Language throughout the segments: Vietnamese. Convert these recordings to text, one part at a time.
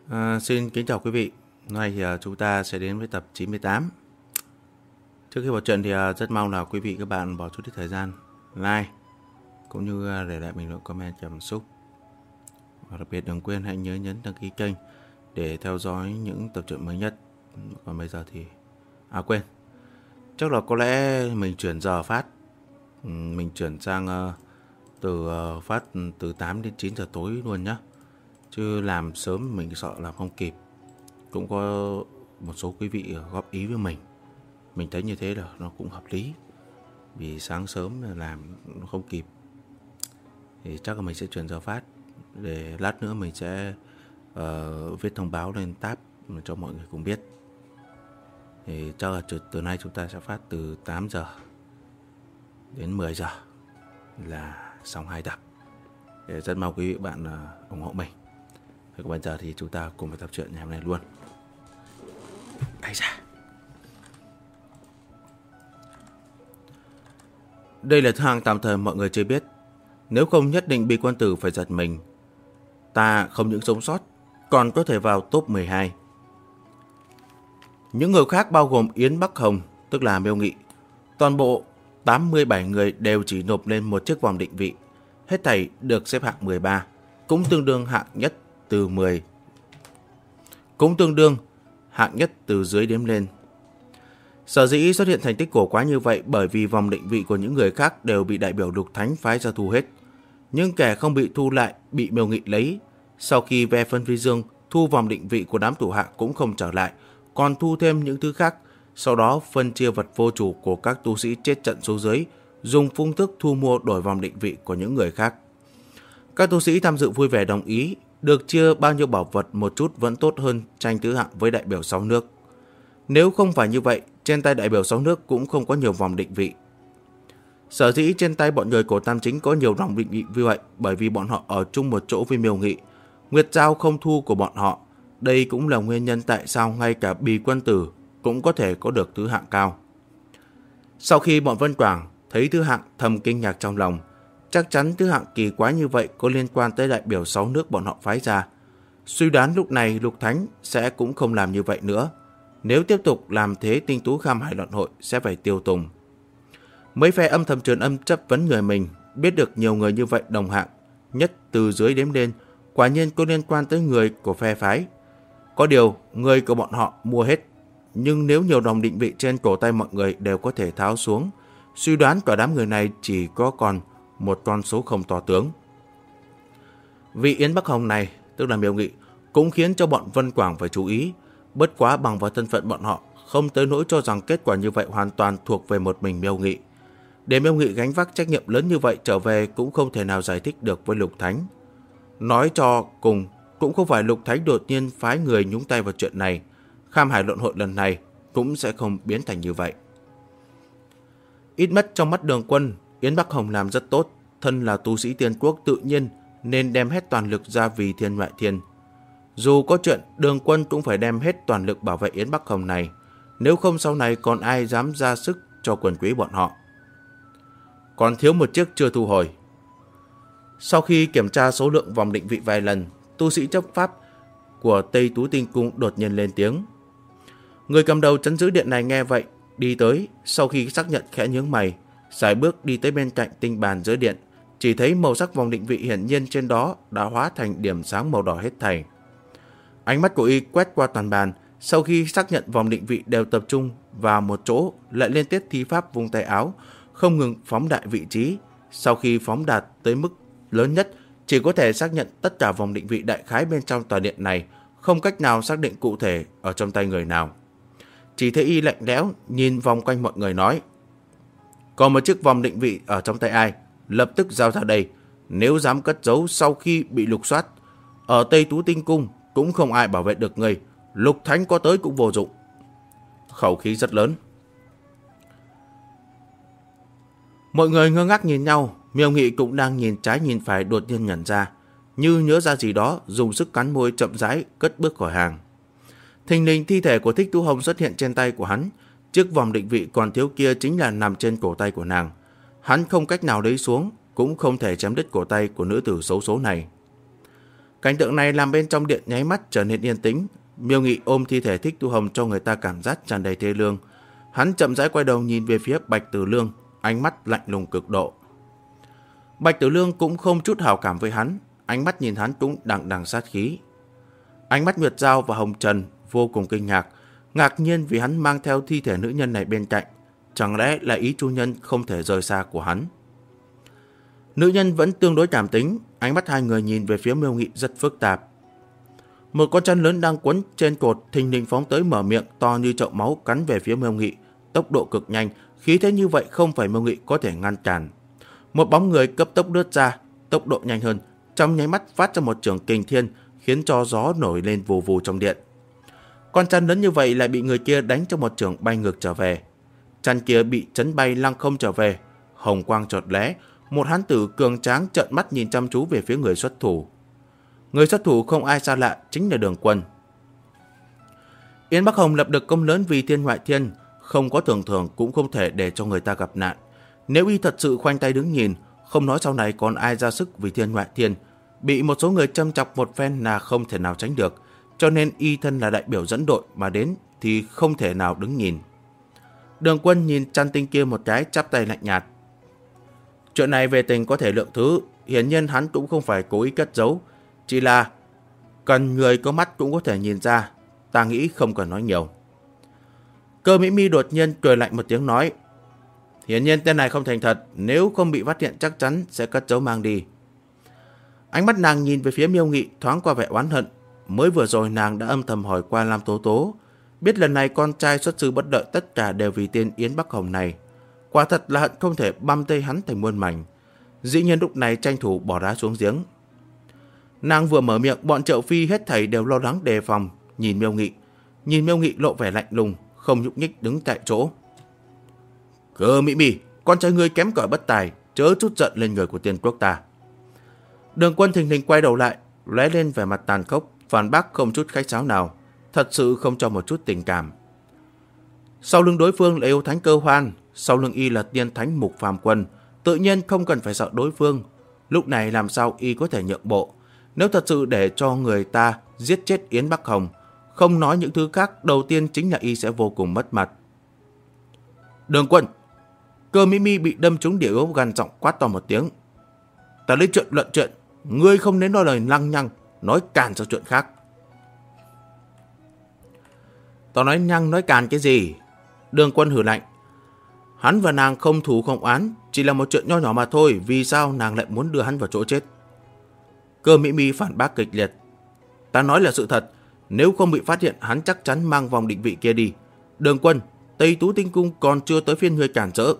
Xin kính chào quý vị. Hôm nay thì chúng ta sẽ đến với tập 98. Trước khi vào trận thì rất mong là quý vị các bạn bỏ chút ít thời gian like cũng như để lại bình luận comment cảm xúc. Và đặc biệt đừng quên hãy nhớ nhấn đăng ký kênh để theo dõi những tập truyện mới nhất. Còn bây giờ thì quên. Chắc là có lẽ mình chuyển giờ phát. Mình chuyển sang phát từ 8 đến 9 giờ tối luôn nhá. Chứ làm sớm mình sợ làm không kịp. Cũng có một số quý vị góp ý với mình. Mình thấy như thế là nó cũng hợp lý. Vì sáng sớm làm nó không kịp. Thì chắc là mình sẽ chuyển giờ phát. Để lát nữa mình sẽ viết thông báo lên tab cho mọi người cùng biết. Thì chắc là từ nay chúng ta sẽ phát từ 8 giờ đến 10 giờ là xong 2 tập. Để rất mong quý vị bạn ủng hộ mình. Và bây giờ thì chúng ta cùng với tập truyện ngày hôm nay luôn. Ây da. Đây là thứ hạng tạm thời mọi người chưa biết. Nếu không nhất định bị quân tử phải giật mình. Ta không những sống sót, còn có thể vào top 12. Những người khác bao gồm Yến Bắc Hồng, tức là Miêu Nghị. Toàn bộ 87 người đều chỉ nộp lên một chiếc vòng định vị. Hết thảy được xếp hạng 13, cũng tương đương hạng nhất từ 10. Cũng tương đương hạng nhất từ dưới đếm lên. Sở dĩ xuất hiện thành tích cổ quái như vậy bởi vì vòng định vị của những người khác đều bị đại biểu Lục Thánh phái ra thu hết. Nhưng kẻ không bị thu lại bị Miêu Nghị lấy. Sau khi ve phân phi dương thu vòng định vị của đám thủ hạ cũng không trở lại, còn thu thêm những thứ khác. Sau đó phân chia vật vô chủ của các tu sĩ chết trận số dưới, dùng phương thức thu mua đổi vòng định vị của những người khác. Các tu sĩ tham dự vui vẻ đồng ý, được chia bao nhiêu bảo vật một chút vẫn tốt hơn tranh thứ hạng với đại biểu 6 nước. Nếu không phải như vậy, trên tay đại biểu 6 nước cũng không có nhiều vòng định vị. Sở dĩ trên tay bọn người của Tam Chính có nhiều vòng định vị như vậy bởi vì bọn họ ở chung một chỗ với Miêu Nghị. Nguyệt Giao không thu của bọn họ. Đây cũng là nguyên nhân tại sao ngay cả Bì Quân Tử cũng có thể có được thứ hạng cao. Sau khi bọn Vân Quảng thấy thứ hạng thầm kinh ngạc trong lòng, chắc chắn thứ hạng kỳ quái như vậy có liên quan tới đại biểu 6 nước bọn họ phái ra. Suy đoán lúc này Lục Thánh sẽ cũng không làm như vậy nữa. Nếu tiếp tục làm thế, Tinh Tú Kham Hải Luận Hội sẽ phải tiêu tùng. Mấy phe âm thầm truyền âm chất vấn người mình, biết được nhiều người như vậy đồng hạng, nhất từ dưới đếm lên, quả nhiên có liên quan tới người của phe phái. Có điều, người của bọn họ mua hết. Nhưng nếu nhiều đồng định vị trên cổ tay mọi người đều có thể tháo xuống, suy đoán của đám người này chỉ có còn một con số không to tướng. Vị Yến Bắc Hồng này, tức là Miêu Nghị, cũng khiến cho bọn Vân Quảng phải chú ý. Bất quá bằng vào thân phận bọn họ, không tới nỗi cho rằng kết quả như vậy hoàn toàn thuộc về một mình Miêu Nghị. Để Miêu Nghị gánh vác trách nhiệm lớn như vậy trở về cũng không thể nào giải thích được với Lục Thánh. Nói cho cùng, cũng không phải Lục Thánh đột nhiên phái người nhúng tay vào chuyện này. Kham Hải Luận Hội lần này cũng sẽ không biến thành như vậy. Ít nhất trong mắt Đường Quân, Yến Bắc Hồng làm rất tốt. Thân là tu sĩ tiên quốc tự nhiên nên đem hết toàn lực ra vì thiên ngoại thiên. Dù có chuyện, Đường Quân cũng phải đem hết toàn lực bảo vệ Yến Bắc Hồng này. Nếu không sau này còn ai dám ra sức cho quần quý bọn họ. Còn thiếu một chiếc chưa thu hồi. Sau khi kiểm tra số lượng vòng định vị vài lần, tu sĩ chấp pháp của Tây Tú Tinh Cung đột nhiên lên tiếng. Người cầm đầu trấn giữ điện này nghe vậy, đi tới, sau khi xác nhận khẽ nhướng mày, sải bước đi tới bên cạnh tinh bàn giữa điện, chỉ thấy màu sắc vòng định vị hiển nhiên trên đó đã hóa thành điểm sáng màu đỏ hết thảy. Ánh mắt của y quét qua toàn bàn, sau khi xác nhận vòng định vị đều tập trung vào một chỗ, lại liên tiếp thi pháp vung tay áo, không ngừng phóng đại vị trí. Sau khi phóng đạt tới mức lớn nhất, chỉ có thể xác nhận tất cả vòng định vị đại khái bên trong tòa điện này, không cách nào xác định cụ thể ở trong tay người nào. Chỉ thấy y lạnh lẽo nhìn vòng quanh mọi người nói: còn một chiếc vòng định vị ở trong tay ai, lập tức giao ra đây. Nếu dám cất giấu sau khi bị lục soát, ở Tây Tú Tinh Cung cũng không ai bảo vệ được người. Lục Thánh có tới cũng vô dụng. Khẩu khí rất lớn. Mọi người ngơ ngác nhìn nhau. Miêu Nghị cũng đang nhìn trái nhìn phải, đột nhiên nhận ra, như nhớ ra gì đó, dùng sức cắn môi chậm rãi cất bước khỏi hàng. Thình lình thi thể của Thích Tú Hồng xuất hiện trên tay của hắn. Chiếc vòng định vị còn thiếu kia chính là nằm trên cổ tay của nàng. Hắn không cách nào lấy xuống, cũng không thể chém đứt cổ tay của nữ tử xấu số này. Cảnh tượng này làm bên trong điện nháy mắt trở nên yên tĩnh. Miêu Nghị ôm thi thể Thích Tu Hồng cho người ta cảm giác tràn đầy thê lương. Hắn chậm rãi quay đầu nhìn về phía Bạch Tử Lương, ánh mắt lạnh lùng cực độ. Bạch Tử Lương cũng không chút hảo cảm với hắn, ánh mắt nhìn hắn cũng đằng đằng sát khí. Ánh mắt Nguyệt Giao và Hồng Trần vô cùng kinh ngạc, ngạc nhiên vì hắn mang theo thi thể nữ nhân này bên cạnh. Chẳng lẽ là ý chủ nhân không thể rời xa của hắn? Nữ nhân vẫn tương đối cảm tính, ánh mắt hai người nhìn về phía Miêu Nghị rất phức tạp. Một con chân lớn đang quấn trên cột thình lình phóng tới, mở miệng to như chậu máu cắn về phía Miêu Nghị, tốc độ cực nhanh, khí thế như vậy không phải Miêu Nghị có thể ngăn cản. Một bóng người cấp tốc lướt ra, tốc độ nhanh hơn, trong nháy mắt phát ra một chưởng kình thiên, khiến cho gió nổi lên vù vù trong điện. Con chăn lớn như vậy lại bị người kia đánh cho một chưởng bay ngược trở về. Chăn kia bị chấn bay lăng không trở về, hồng quang chợt lóe, một hán tử cường tráng trợn mắt nhìn chăm chú về phía người xuất thủ. Người xuất thủ không ai xa lạ, chính là Đường Quân. Yến Bắc Hồng lập được công lớn vì thiên ngoại thiên, không có tưởng thưởng cũng không thể để cho người ta gặp nạn. Nếu y thật sự khoanh tay đứng nhìn, không nói sau này còn ai ra sức vì thiên ngoại thiên, bị một số người châm chọc một phen là không thể nào tránh được, cho nên y thân là đại biểu dẫn đội mà đến thì không thể nào đứng nhìn. Đường Quân nhìn chăn tinh kia một cái, chắp tay lạnh nhạt. Chuyện này về tình có thể lượng thứ, hiển nhiên hắn cũng không phải cố ý cất giấu, chỉ là cần người có mắt cũng có thể nhìn ra, ta nghĩ không cần nói nhiều. Cơ Mỹ Mi đột nhiên cười lạnh một tiếng nói, hiển nhiên tên này không thành thật, nếu không bị phát hiện chắc chắn sẽ cất giấu mang đi. Ánh mắt nàng nhìn về phía Miêu Nghị thoáng qua vẻ oán hận, mới vừa rồi nàng đã âm thầm hỏi qua Lam Tố Tố, biết lần này con trai xuất sư bất đợi tất cả đều vì tên Yến Bắc Hồng này. Quả thật là hận không thể băm tây hắn thành muôn mảnh. Dĩ nhiên lúc này tranh thủ bỏ đá xuống giếng. Nàng vừa mở miệng, bọn Triệu Phi hết thảy đều lo lắng đề phòng, nhìn Miêu Nghị. Nhìn Miêu Nghị lộ vẻ lạnh lùng, không nhúc nhích đứng tại chỗ. Cơ Mỹ Mi, con trai ngươi kém cỏi bất tài, chớ chút giận lên người của tiên quốc ta. Đường Quân thình lình quay đầu lại, lóe lên vẻ mặt tàn khốc, phản bác không chút khách sáo nào, thật sự không cho một chút tình cảm. Sau lưng đối phương là yêu thánh Cơ Hoan, sau lưng y là tiên thánh Mục Phàm Quân, tự nhiên không cần phải sợ đối phương. Lúc này làm sao y có thể nhượng bộ? Nếu thật sự để cho người ta giết chết Yến Bắc Hồng, không nói những thứ khác, đầu tiên chính là y sẽ vô cùng mất mặt. Đường Quân! Cơ Mỹ Mi bị đâm trúng địa yếu, gằn giọng quát to một tiếng. Ta lấy chuyện luận chuyện, ngươi không nên nói lời lăng nhăng, nói càn cho chuyện khác. Tao nói nhăng nói càn cái gì? Đường Quân hừ lạnh. Hắn và nàng không thù không oán, chỉ là một chuyện nho nhỏ mà thôi, vì sao nàng lại muốn đưa hắn vào chỗ chết? Cơ Mỹ Mi phản bác kịch liệt. Ta nói là sự thật, nếu không bị phát hiện hắn chắc chắn mang vòng định vị kia đi. Đường Quân, Tây Tú Tinh Cung còn chưa tới phiên ngươi cản trở.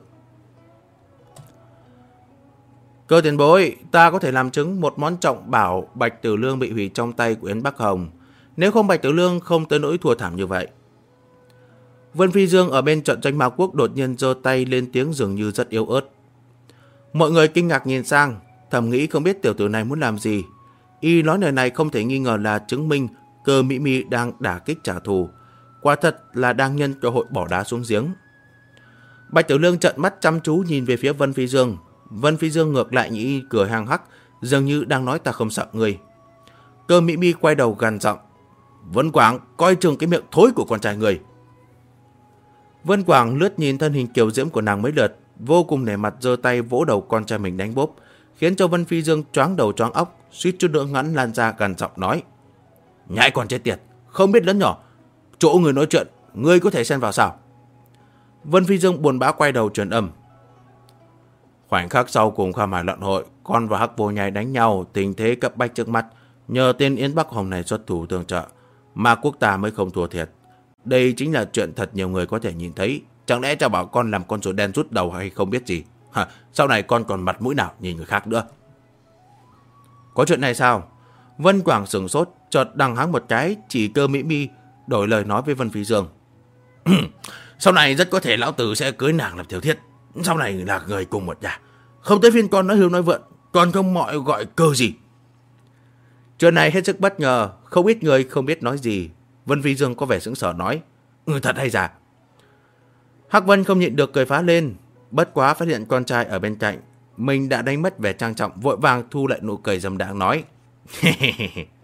Cơ tiền bối, ta có thể làm chứng một món trọng bảo Bạch Tử Lương bị hủy trong tay của Yến Bắc Hồng. Nếu không Bạch Tử Lương không tới nỗi thua thảm như vậy. Vân Phi Dương ở bên trận tranh Ma Quốc đột nhiên giơ tay lên tiếng dường như rất yếu ớt. Mọi người kinh ngạc nhìn sang, thầm nghĩ không biết tiểu tử này muốn làm gì. Y nói lời này không thể nghi ngờ là chứng minh Cơ Mỹ Mi đang đả kích trả thù. Quả thật là đang nhân cơ hội bỏ đá xuống giếng. Bạch Tử Lương trợn mắt chăm chú nhìn về phía Vân Phi Dương. Vân Phi Dương ngược lại nhĩ cười hang hắc, dường như đang nói ta không sợ ngươi. Cơ Mỹ Mi quay đầu gằn giọng. Vân Quảng, coi chừng cái miệng thối của con trai người. Vân Quảng lướt nhìn thân hình kiều diễm của nàng mấy lượt, vô cùng nể mặt giơ tay vỗ đầu con trai mình đánh bốp, khiến cho Vân Phi Dương choáng đầu choáng óc, suýt chút nữa ngắn lan ra gằn giọng nói. Nhãi con chết tiệt, không biết lớn nhỏ, chỗ người nói chuyện, ngươi có thể xen vào sao? Vân Phi Dương buồn bã quay đầu truyền âm. Khoảnh khắc sau cùng khai mạc luận hội, con và Hắc Vô Nhai đánh nhau, tình thế cấp bách trước mắt, nhờ tên Yến Bắc Hồng này xuất thủ tương trợ, mà quốc ta mới không thua thiệt. Đây chính là chuyện thật nhiều người có thể nhìn thấy. Chẳng lẽ cha bảo con làm con rùa đen rút đầu hay không biết gì? Sau này con còn mặt mũi nào nhìn người khác nữa? Có chuyện này sao? Vân Quảng sửng sốt, chợt đằng hắng một cái, chỉ Cơ Mỹ Mi, đổi lời nói với Vân Phi Dương. Sau này rất có thể lão tử sẽ cưới nàng làm tiểu thiết. Sau này là người cùng một nhà. Không tới phiên con nói hưu nói vượn, còn không mọi gọi cơ gì. Chuyện này hết sức bất ngờ, không ít người không biết nói gì. Vân Phi Dương có vẻ sững sờ nói. Thật hay giả? Hắc Vân không nhịn được cười phá lên. Bất quá phát hiện con trai ở bên cạnh, mình đã đánh mất vẻ trang trọng, vội vàng thu lại nụ cười dâm đãng nói.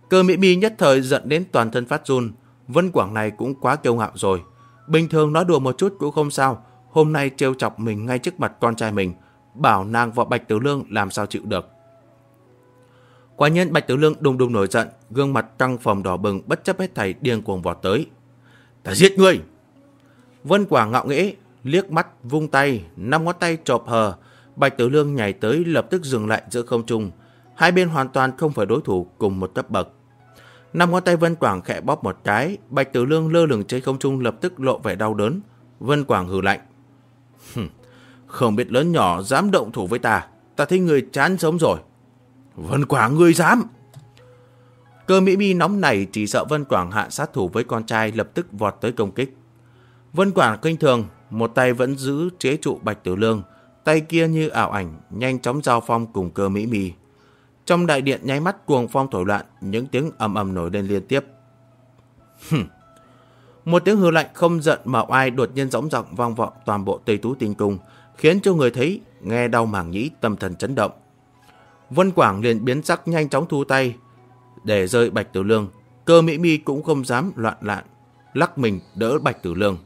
Cơ Mỹ Mi nhất thời giận đến toàn thân phát run. Vân Quảng này cũng quá kiêu ngạo rồi. Bình thường nói đùa một chút cũng không sao, hôm nay trêu chọc mình ngay trước mặt con trai mình, bảo nàng và Bạch Tử Lương làm sao chịu được. Quả nhiên Bạch Tử Lương đùng đùng nổi giận, gương mặt căng phồng đỏ bừng, bất chấp hết thảy điên cuồng vọt tới. Ta giết ngươi! Vân Quảng ngạo nghễ, liếc mắt vung tay, 5 ngón tay chộp hờ. Bạch Tử Lương nhảy tới lập tức dừng lại giữa không trung. Hai bên hoàn toàn không phải đối thủ cùng một cấp bậc. 5 ngón tay Vân Quảng khẽ bóp một cái, Bạch Tử Lương lơ lửng trên không trung lập tức lộ vẻ đau đớn. Vân Quảng hừ lạnh. Không biết lớn nhỏ dám động thủ với ta thấy người chán sống rồi. Vân Quảng, ngươi dám! Cơ Mỹ Mi nóng nảy, chỉ sợ Vân Quảng hạ sát thủ với con trai, lập tức vọt tới công kích. Vân Quảng kinh thường, một tay vẫn giữ chế trụ Bạch Tử Lương, tay kia như ảo ảnh nhanh chóng giao phong cùng Cơ Mỹ Mi. Trong đại điện nháy mắt cuồng phong thổi loạn, những tiếng ầm ầm nổi lên liên tiếp. Một tiếng hừ lạnh không giận mà oai đột nhiên dõng dạc vang vọng toàn bộ Tây Tú Tinh Cung, khiến cho người thấy nghe đau màng nhĩ, tâm thần chấn động. Vân Quảng liền biến sắc, nhanh chóng thu tay để rơi Bạch Tử Lương. Cơ Mỹ Mi cũng không dám loạn lạn, lắc mình đỡ Bạch Tử Lương.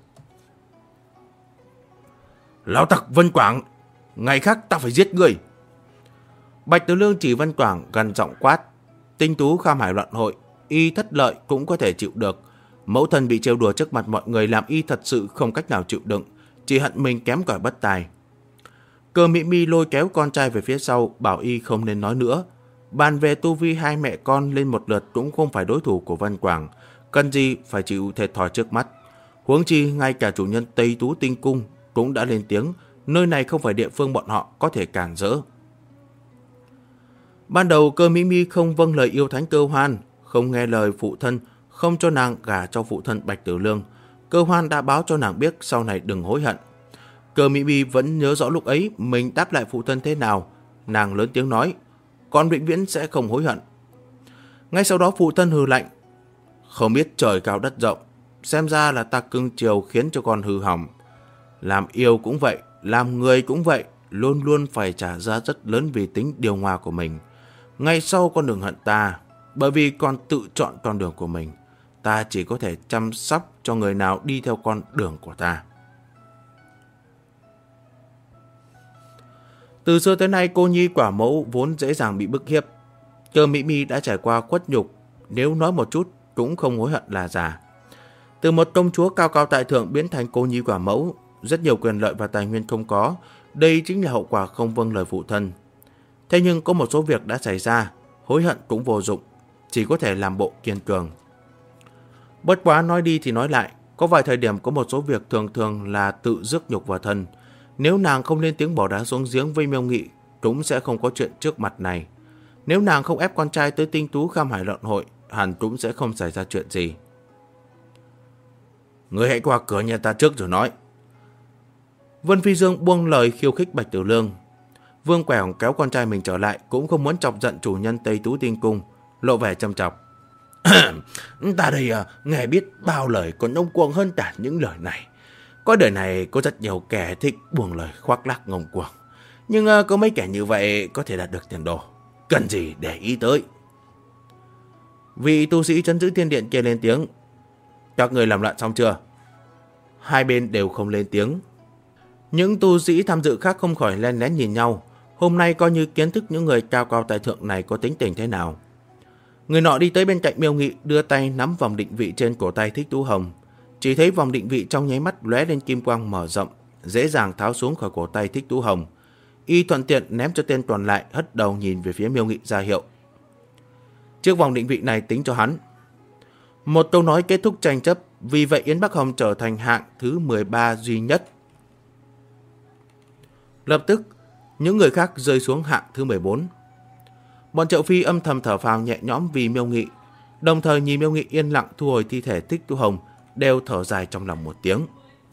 Lão tặc Vân Quảng, ngày khác ta phải giết ngươi! Bạch Tử Lương chỉ Vân Quảng gần giọng quát. Tinh Tú Kham Hải loạn hội, y thất lợi cũng có thể chịu được. Mẫu thân bị trêu đùa trước mặt mọi người làm y thật sự không cách nào chịu đựng, chỉ hận mình kém cỏi bất tài. Cơ Mỹ Mi lôi kéo con trai về phía sau, bảo y không nên nói nữa. Bàn về tu vi hai mẹ con lên một lượt cũng không phải đối thủ của Vân Quảng, cần gì phải chịu thiệt thòi trước mắt. Huống chi ngay cả chủ nhân Tây Tú Tinh Cung cũng đã lên tiếng, nơi này không phải địa phương bọn họ có thể cản rỡ. Ban đầu Cơ Mỹ Mi không vâng lời yêu thánh Cơ Hoan, không nghe lời phụ thân, không cho nàng gả cho phụ thân Bạch Tử Lương. Cơ Hoan đã báo cho nàng biết sau này đừng hối hận. Cơ Mỹ Mi vẫn nhớ rõ lúc ấy mình đáp lại phụ thân thế nào. Nàng lớn tiếng nói, con vĩnh viễn sẽ không hối hận. Ngay sau đó phụ thân hừ lạnh, không biết trời cao đất rộng, xem ra là ta cưng chiều khiến cho con hư hỏng. Làm yêu cũng vậy, làm người cũng vậy, luôn luôn phải trả giá rất lớn vì tính điều hòa của mình. Ngay sau con đừng hận ta, bởi vì con tự chọn con đường của mình. Ta chỉ có thể chăm sóc cho người nào đi theo con đường của ta. Từ xưa tới nay cô nhi quả mẫu vốn dễ dàng bị bức hiếp. Cơ Mỹ Mi đã trải qua khuất nhục, nếu nói một chút cũng không hối hận là giả. Từ một công chúa cao cao tại thượng biến thành cô nhi quả mẫu, rất nhiều quyền lợi và tài nguyên không có, đây chính là hậu quả không vâng lời phụ thân. Thế nhưng có một số việc đã xảy ra, hối hận cũng vô dụng, chỉ có thể làm bộ kiên cường. Bất quá nói đi thì nói lại, có vài thời điểm có một số việc thường thường là tự rước nhục vào thân. Nếu nàng không lên tiếng bỏ đá xuống giếng với Miêu Nghị, cũng sẽ không có chuyện trước mặt này. Nếu nàng không ép con trai tới Tinh Tú Kham Hải luận hội, hẳn cũng sẽ không xảy ra chuyện gì. Người hãy qua cửa nhà ta trước rồi nói. Vân Phi Dương buông lời khiêu khích Bạch Tử Lương. Vương Quẻo kéo con trai mình trở lại, cũng không muốn chọc giận chủ nhân Tây Tú Tinh Cung, lộ vẻ châm chọc. Ta đây nghe biết bao lời còn ngông cuồng hơn cả những lời này. Có đời này có rất nhiều kẻ thích buông lời khoác lác ngông cuồng, nhưng có mấy kẻ như vậy có thể đạt được tiền đồ, cần gì để ý tới. Vị tu sĩ trấn giữ thiên điện kia lên tiếng. Các người làm loạn xong chưa? Hai bên đều không lên tiếng. Những tu sĩ tham dự khác không khỏi len lén nhìn nhau. Hôm nay coi như kiến thức những người cao cao tại thượng này có tính tình thế nào. Người nọ đi tới bên cạnh Miêu Nghị, đưa tay nắm vòng định vị trên cổ tay Thích Tú Hồng. Chỉ thấy vòng định vị trong nháy mắt lóe lên kim quang mở rộng, dễ dàng tháo xuống khỏi cổ tay Thích Tú Hồng. Y thuận tiện ném cho tên còn lại, hất đầu nhìn về phía Miêu Nghị ra hiệu. Chiếc vòng định vị này tính cho hắn. Một câu nói kết thúc tranh chấp, vì vậy Yến Bắc Hồng trở thành hạng thứ 13 duy nhất. Lập tức, những người khác rơi xuống hạng thứ 14. Bọn Triệu Phi âm thầm thở phào nhẹ nhõm vì Miêu Nghị, đồng thời nhìn Miêu Nghị yên lặng thu hồi thi thể Thích Tú Hồng, đều thở dài trong lòng một tiếng.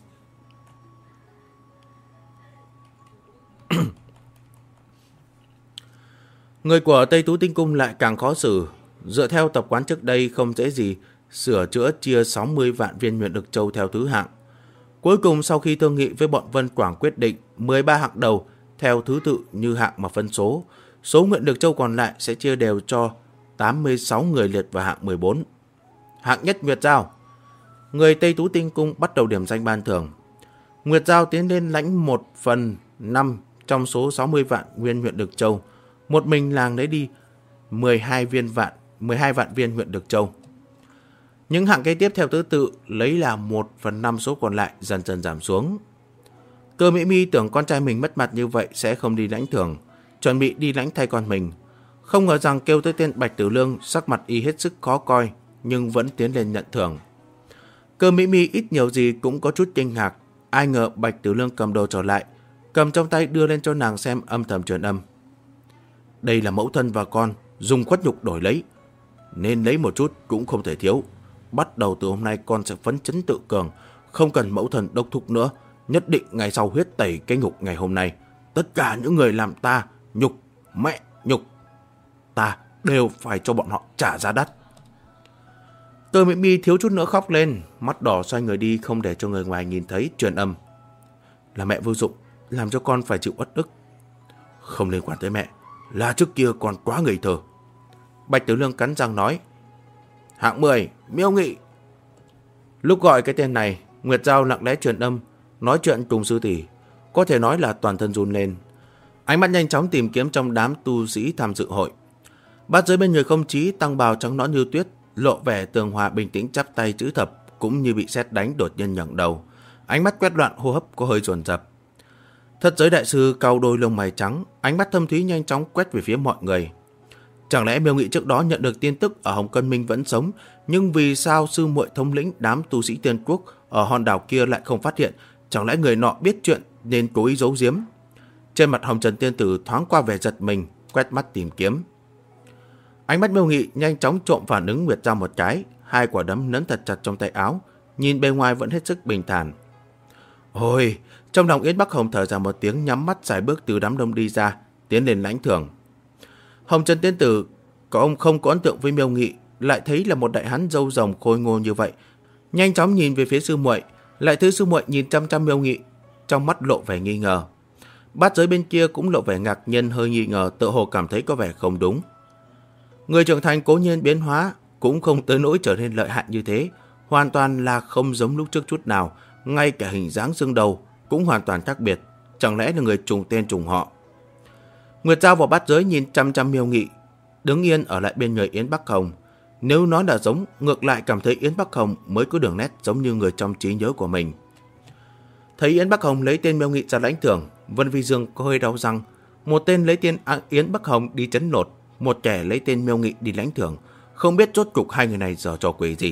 Người của Tây Tú Tinh Cung lại càng khó xử. Dựa theo tập quán trước đây không dễ gì sửa chữa chia 60 vạn viên nguyện lực châu theo thứ hạng. Cuối cùng sau khi thương nghị với bọn Vân Quảng quyết định 13 hạng đầu theo thứ tự như hạng mà phân số. Số nguyện lực châu còn lại sẽ chia đều cho 86 người liệt vào hạng 14. Hạng nhất Nguyệt Giao. Người Tây Tú Tinh Cung bắt đầu điểm danh ban thưởng. Nguyệt Giao tiến lên lãnh 1/5 trong số 60 vạn viên huyện Được Châu. Một mình làng lấy đi 12 vạn viên huyện Được Châu. Những hạng kế tiếp theo thứ tự lấy là 1/5 số còn lại dần dần giảm xuống. Cơ Mỹ Mi tưởng con trai mình mất mặt như vậy sẽ không đi lãnh thưởng, chuẩn bị đi lãnh thay con mình. Không ngờ rằng kêu tới tên Bạch Tử Lương, sắc mặt y hết sức khó coi nhưng vẫn tiến lên nhận thưởng. Cơ Mỹ Mi ít nhiều gì cũng có chút kinh ngạc. Ai ngờ Bạch Tử Lương cầm đồ trở lại, cầm trong tay đưa lên cho nàng xem, âm thầm truyền âm. Đây là mẫu thân và con dùng khuất nhục đổi lấy, nên lấy một chút cũng không thể thiếu. Bắt đầu từ hôm nay con sẽ phấn chấn tự cường, không cần mẫu thân đốc thúc nữa. Nhất định ngày sau huyết tẩy cái nhục ngày hôm nay. Tất cả những người làm ta nhục, mẹ nhục, ta đều phải cho bọn họ trả giá đắt. Cơ Mỹ Mi thiếu chút nữa khóc lên, mắt đỏ xoay người đi không để cho người ngoài nhìn thấy, truyền âm. Là mẹ vô dụng, làm cho con phải chịu uất ức. Không liên quan tới mẹ, là trước kia con quá ngây thơ. Bạch Tử Lương cắn răng nói. Hạng 10, Miêu Nghị. Lúc gọi cái tên này, Nguyệt Giao lặng lẽ truyền âm, nói chuyện cùng sư tỷ, có thể nói là toàn thân run lên. Ánh mắt nhanh chóng tìm kiếm trong đám tu sĩ tham dự hội. Bát giới bên người Không Chí tăng bào trắng nõn như tuyết, lộ vẻ tường hòa bình tĩnh, chắp tay chữ thập, cũng như bị sét đánh đột nhiên ngẩng đầu, ánh mắt quét loạn, hô hấp có hơi dồn dập. Thất giới đại sư cau đôi lông mày trắng, ánh mắt thâm thúy nhanh chóng quét về phía mọi người. Chẳng lẽ Miêu Nghị trước đó nhận được tin tức ở Hồng Cân Minh vẫn sống, nhưng vì sao sư muội thống lĩnh đám tu sĩ Tiên Quốc ở hòn đảo kia lại không phát hiện? Chẳng lẽ người nọ biết chuyện nên cố ý giấu giếm? Trên mặt Hồng Trần Tiên Tử thoáng qua vẻ giật mình, quét mắt tìm kiếm. Ánh mắt Miêu Nghị nhanh chóng trộm phản ứng Nguyệt Giao một cái, hai quả đấm nấn thật chặt trong tay áo, nhìn bề ngoài vẫn hết sức bình thản. Ôi, trong lòng Yến Bắc Hồng thở ra một tiếng, nhắm mắt sải bước từ đám đông đi ra, tiến lên lãnh thưởng. Hồng Trần Tiên Tử có ông không có ấn tượng với Miêu Nghị, lại thấy là một đại hán râu rồng khôi ngô như vậy, nhanh chóng nhìn về phía sư muội, lại thấy sư muội nhìn chăm chăm Miêu Nghị, trong mắt lộ vẻ nghi ngờ. Bát giới bên kia cũng lộ vẻ ngạc nhiên, hơi nghi ngờ, tự hồ cảm thấy có vẻ không đúng. Người trưởng thành cố nhiên biến hóa, cũng không tới nỗi trở nên lợi hại như thế, hoàn toàn là không giống lúc trước chút nào, ngay cả hình dáng xương đầu cũng hoàn toàn khác biệt, chẳng lẽ là người trùng tên trùng họ. Nguyệt Giao vào bát giới nhìn chăm chăm Miêu Nghị, đứng yên ở lại bên người Yến Bắc Hồng. Nếu nói là giống, ngược lại cảm thấy Yến Bắc Hồng mới có đường nét giống như người trong trí nhớ của mình. Thấy Yến Bắc Hồng lấy tên Miêu Nghị ra lãnh thưởng, Vân Vi Dương có hơi đau răng. Một tên lấy tên Yến Bắc Hồng đi trấn nột, một kẻ lấy tên Miêu Nghị đi lãnh thưởng, không biết rốt cục hai người này giở trò quỷ gì.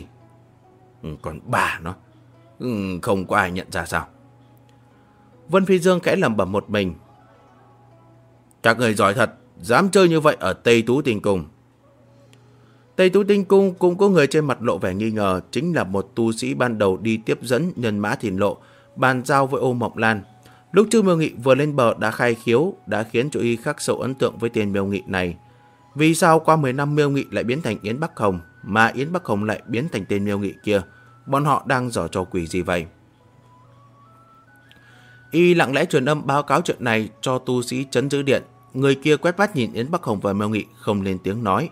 Còn bà nó, không có ai nhận ra sao? Vân Phi Dương khẽ lẩm bẩm một mình. Các người giỏi thật, dám chơi như vậy ở Tây Tú Tinh Cung. Tây Tú Tinh Cung cũng có người trên mặt lộ vẻ nghi ngờ, chính là một tu sĩ ban đầu đi tiếp dẫn nhân mã Thìn Lộ, bàn giao với Ô Mộng Lan. Lúc trước Miêu Nghị vừa lên bờ đã khai khiếu, đã khiến cho y khắc sâu ấn tượng với tên Miêu Nghị này. Vì sao qua 10 năm Miêu Nghị lại biến thành Yến Bắc Hồng, mà Yến Bắc Hồng lại biến thành tên Miêu Nghị kia? Bọn họ đang giở trò quỷ gì vậy? Y lặng lẽ truyền âm báo cáo chuyện này cho tu sĩ trấn giữ điện. Người kia quét mắt nhìn Yến Bắc Hồng và Miêu Nghị, không lên tiếng nói.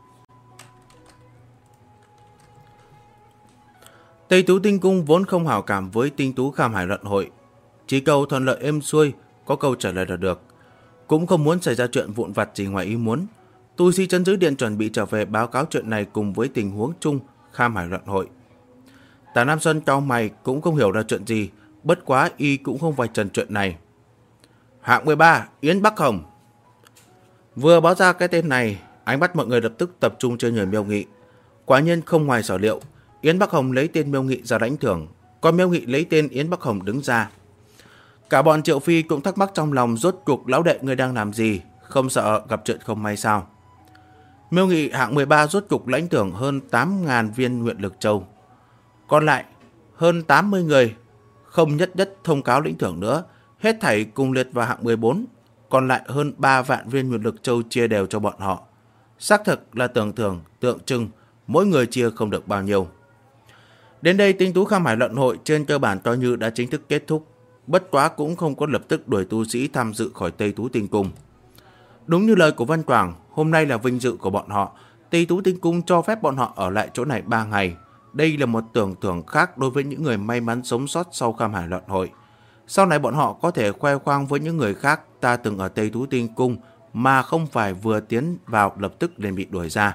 Tây Tú Tinh Cung vốn không hảo cảm với Tinh Tú Kham Hải luận hội, chỉ cầu thuận lợi êm xuôi, có câu trả lời là được, cũng không muốn xảy ra chuyện vụn vặt gì ngoài ý muốn. Tu sĩ trấn giữ điện chuẩn bị trở về báo cáo chuyện này cùng với tình huống chung Kham Hải luận hội. Tả Nam Xuân cau mày, cũng không hiểu là chuyện gì, bất quá y cũng không vạch trần chuyện này. Hạng 13, Yến Bắc Hồng. Vừa báo ra cái tên này, ánh mắt mọi người lập tức tập trung trên người Miêu Nghị. Quả nhiên không ngoài sở liệu, Yến Bắc Hồng lấy tên Miêu Nghị ra lãnh thưởng, còn Miêu Nghị lấy tên Yến Bắc Hồng đứng ra. Cả bọn Triệu Phi cũng thắc mắc trong lòng, rốt cuộc lão đệ người đang làm gì, không sợ gặp chuyện không may sao? Miêu Nghị hạng 13 rốt cục lãnh thưởng hơn 8.000 viên nguyện lực châu. Còn lại hơn 80 người không nhất thông cáo lĩnh thưởng nữa, hết thảy cùng liệt vào hạng 14, còn lại hơn 3 vạn viên nguyện lực châu chia đều cho bọn họ. Xác thực là tưởng thưởng, tượng trưng, mỗi người chia không được bao nhiêu. Đến đây Tinh Tú Kham Hải luận hội trên cơ bản coi như đã chính thức kết thúc, bất quá cũng không có lập tức đuổi tu sĩ tham dự khỏi Tây Tú Tinh Cung. Đúng như lời của Văn Quảng, hôm nay là vinh dự của bọn họ, Tây Tú Tinh Cung cho phép bọn họ ở lại chỗ này 3 ngày. Đây là một tưởng thưởng khác đối với những người may mắn sống sót sau Kham Hải Loạn Hội. Sau này bọn họ có thể khoe khoang với những người khác ta từng ở Tây Tú Tinh Cung mà không phải vừa tiến vào lập tức liền bị đuổi ra.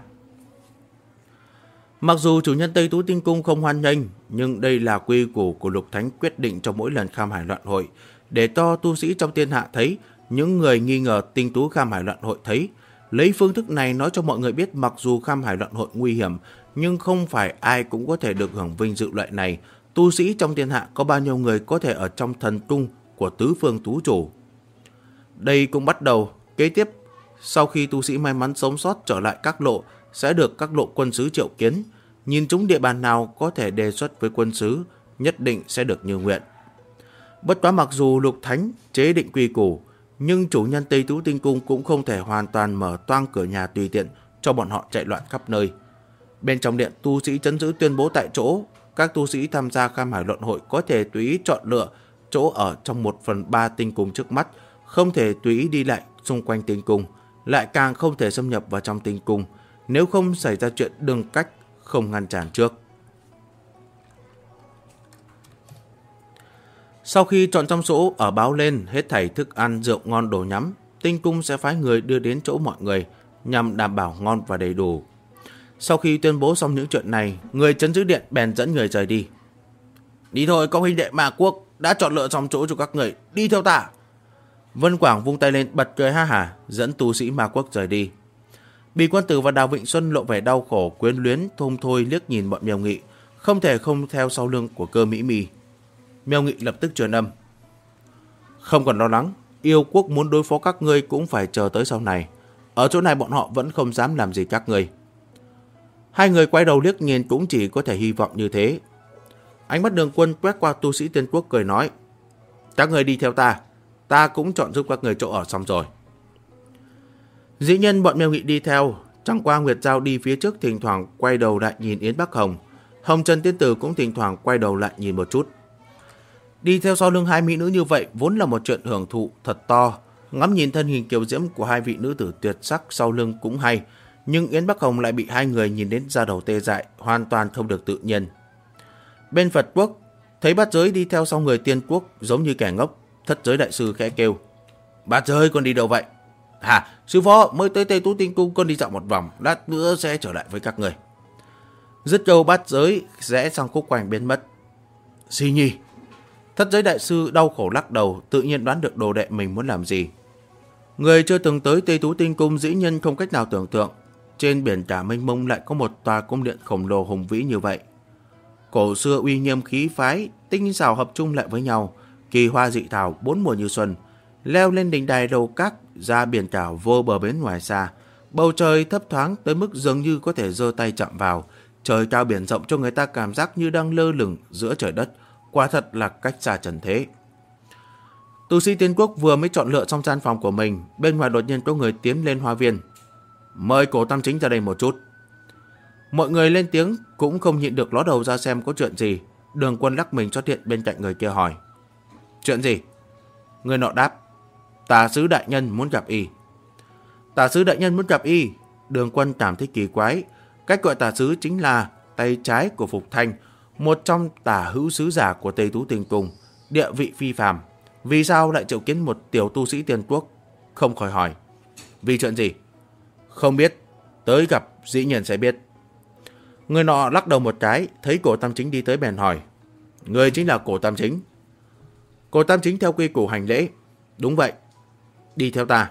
Mặc dù chủ nhân Tây Tú Tinh Cung không hoan nghênh, nhưng đây là quy củ của Lục Thánh quyết định trong mỗi lần Kham Hải Loạn Hội, để cho tu sĩ trong thiên hạ thấy, những người nghi ngờ Tinh Tú Kham Hải Loạn Hội thấy. Lấy phương thức này nói cho mọi người biết mặc dù Kham Hải Loạn Hội nguy hiểm, nhưng không phải ai cũng có thể được hưởng vinh dự loại này. Tu sĩ trong thiên hạ có bao nhiêu người có thể ở trong thần cung của tứ phương tú chủ. Đây cũng bắt đầu, kế tiếp, sau khi tu sĩ may mắn sống sót trở lại các lộ, sẽ được các lộ quân sứ triệu kiến. Nhìn chúng địa bàn nào có thể đề xuất với quân sứ, nhất định sẽ được như nguyện. Bất quá mặc dù Lục Thánh chế định quy củ, nhưng chủ nhân Tây Tú Tinh Cung cũng không thể hoàn toàn mở toang cửa nhà tùy tiện cho bọn họ chạy loạn khắp nơi. Bên trong điện, tu sĩ trấn giữ tuyên bố tại chỗ, các tu sĩ tham gia Kham Hải Luận Hội có thể tùy ý chọn lựa chỗ ở trong 1/3 tinh cung trước mắt, không thể tùy ý đi lại xung quanh tinh cung, lại càng không thể xâm nhập vào trong tinh cung, nếu không xảy ra chuyện đường cách không ngăn cản trước. Sau khi chọn trong số ở báo lên hết thảy thức ăn, rượu ngon, đồ nhắm, tinh cung sẽ phái người đưa đến chỗ mọi người nhằm đảm bảo ngon và đầy đủ. Sau khi tuyên bố xong những chuyện này, người trấn giữ điện bèn dẫn người rời đi. Đi thôi, các huynh đệ Ma Quốc đã chọn lựa xong chỗ cho các người, đi theo ta. Vân Quảng vung tay lên bật cười ha hả, dẫn tu sĩ Ma Quốc rời đi. Bì Quân Tử và Đào Vịnh Xuân lộ vẻ đau khổ, quyến luyến, thôm thôi liếc nhìn bọn Miêu Nghị, không thể không theo sau lưng của Cơ Mỹ Mi. Miêu Nghị lập tức truyền âm. Không cần lo lắng, yêu quốc muốn đối phó các ngươi cũng phải chờ tới sau này. Ở chỗ này bọn họ vẫn không dám làm gì các ngươi. Hai người quay đầu liếc nhìn cũng chỉ có thể hy vọng như thế. Ánh mắt Đường Quân quét qua tu sĩ Tiên Quốc cười nói. Các người đi theo ta cũng chọn giúp các người chỗ ở xong rồi. Dĩ nhiên bọn Miêu Nghị đi theo, chẳng qua Nguyệt Giao đi phía trước thỉnh thoảng quay đầu lại nhìn Yến Bắc Hồng. Hồng Trần Tiên Tử cũng thỉnh thoảng quay đầu lại nhìn một chút. Đi theo sau lưng hai mỹ nữ như vậy vốn là một chuyện hưởng thụ thật to. Ngắm nhìn thân hình kiều diễm của hai vị nữ tử tuyệt sắc sau lưng cũng hay. Nhưng Yến Bắc Hồng lại bị hai người nhìn đến da đầu tê dại, hoàn toàn không được tự nhiên. Bên Phật Quốc, thấy Bát Giới đi theo sau người Tiên Quốc giống như kẻ ngốc. Thất Giới đại sư khẽ kêu. Bát Giới con đi đâu vậy? Hả, sư phó mới tới Tây Tú Tinh Cung, con đi dạo một vòng, lát nữa sẽ trở lại với các người. Dứt câu Bát Giới rẽ sang khúc quanh biến mất. Xì Nhi. Thất Giới đại sư đau khổ lắc đầu, tự nhiên đoán được đồ đệ mình muốn làm gì. Người chưa từng tới Tây Tú Tinh Cung dĩ nhiên không cách nào tưởng tượng, trên biển cả mênh mông lại có một tòa cung điện khổng lồ hùng vĩ như vậy. Cổ xưa uy nghiêm khí phái, tinh xảo hợp chung lại với nhau, kỳ hoa dị thảo bốn mùa như xuân, leo lên đỉnh đài đầu các, ra biển cả vô bờ bến ngoài xa. Bầu trời thấp thoáng tới mức dường như có thể giơ tay chạm vào, trời cao biển rộng cho người ta cảm giác như đang lơ lửng giữa trời đất, quả thật là cách xa trần thế. Tu sĩ Tiên Quốc vừa mới chọn lựa xong gian phòng của mình, bên ngoài đột nhiên có người tiến lên hoa viên. Mời Cổ Tam Chính ra đây một chút. Mọi người lên tiếng cũng không nhịn được ló đầu ra xem có chuyện gì. Đường Quân lắc mình xuất hiện bên cạnh người kia hỏi. Chuyện gì? Người nọ đáp. Tả sứ đại nhân muốn gặp y. Tả sứ đại nhân muốn gặp y. Đường Quân cảm thấy kỳ quái. Cách gọi tả sứ chính là tay trái của Phục Thanh, một trong tả hữu sứ giả của Tây Tú Tinh Cung, địa vị phi phàm. Vì sao lại triệu kiến một tiểu tu sĩ Tiên Quốc? Không khỏi hỏi. Vì chuyện gì? Không biết. Tới gặp dĩ nhiên sẽ biết. Người nọ lắc đầu một cái, thấy Cổ Tam Chính đi tới bèn hỏi. Người chính là Cổ Tam Chính. Cổ Tam Chính theo quy củ hành lễ. Đúng vậy. Đi theo ta.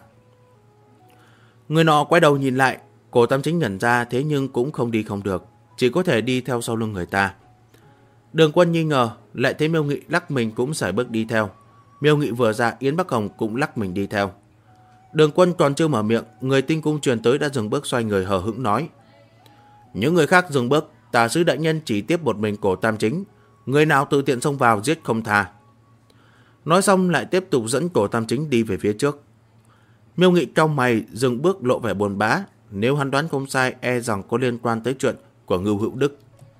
Người nọ quay đầu nhìn lại. Cổ Tam Chính nhận ra thế nhưng cũng không đi không được, chỉ có thể đi theo sau lưng người ta. Đường Quân nghi ngờ, lại thấy Miêu Nghị lắc mình cũng sải bước đi theo. Miêu Nghị vừa ra, Yến Bắc Hồng cũng lắc mình đi theo. Đường Quân còn chưa mở miệng, người Tinh Cung truyền tới đã dừng bước xoay người hờ hững nói. Những người khác dừng bước, tả sứ đại nhân chỉ tiếp một mình Cổ Tam Chính. Người nào tự tiện xông vào giết không tha. Nói xong lại tiếp tục dẫn Cổ Tam Chính đi về phía trước. Miêu Nghị cau mày dừng bước lộ vẻ buồn bã. Nếu hắn đoán không sai, e rằng có liên quan tới chuyện của Ngưu Hữu Đức.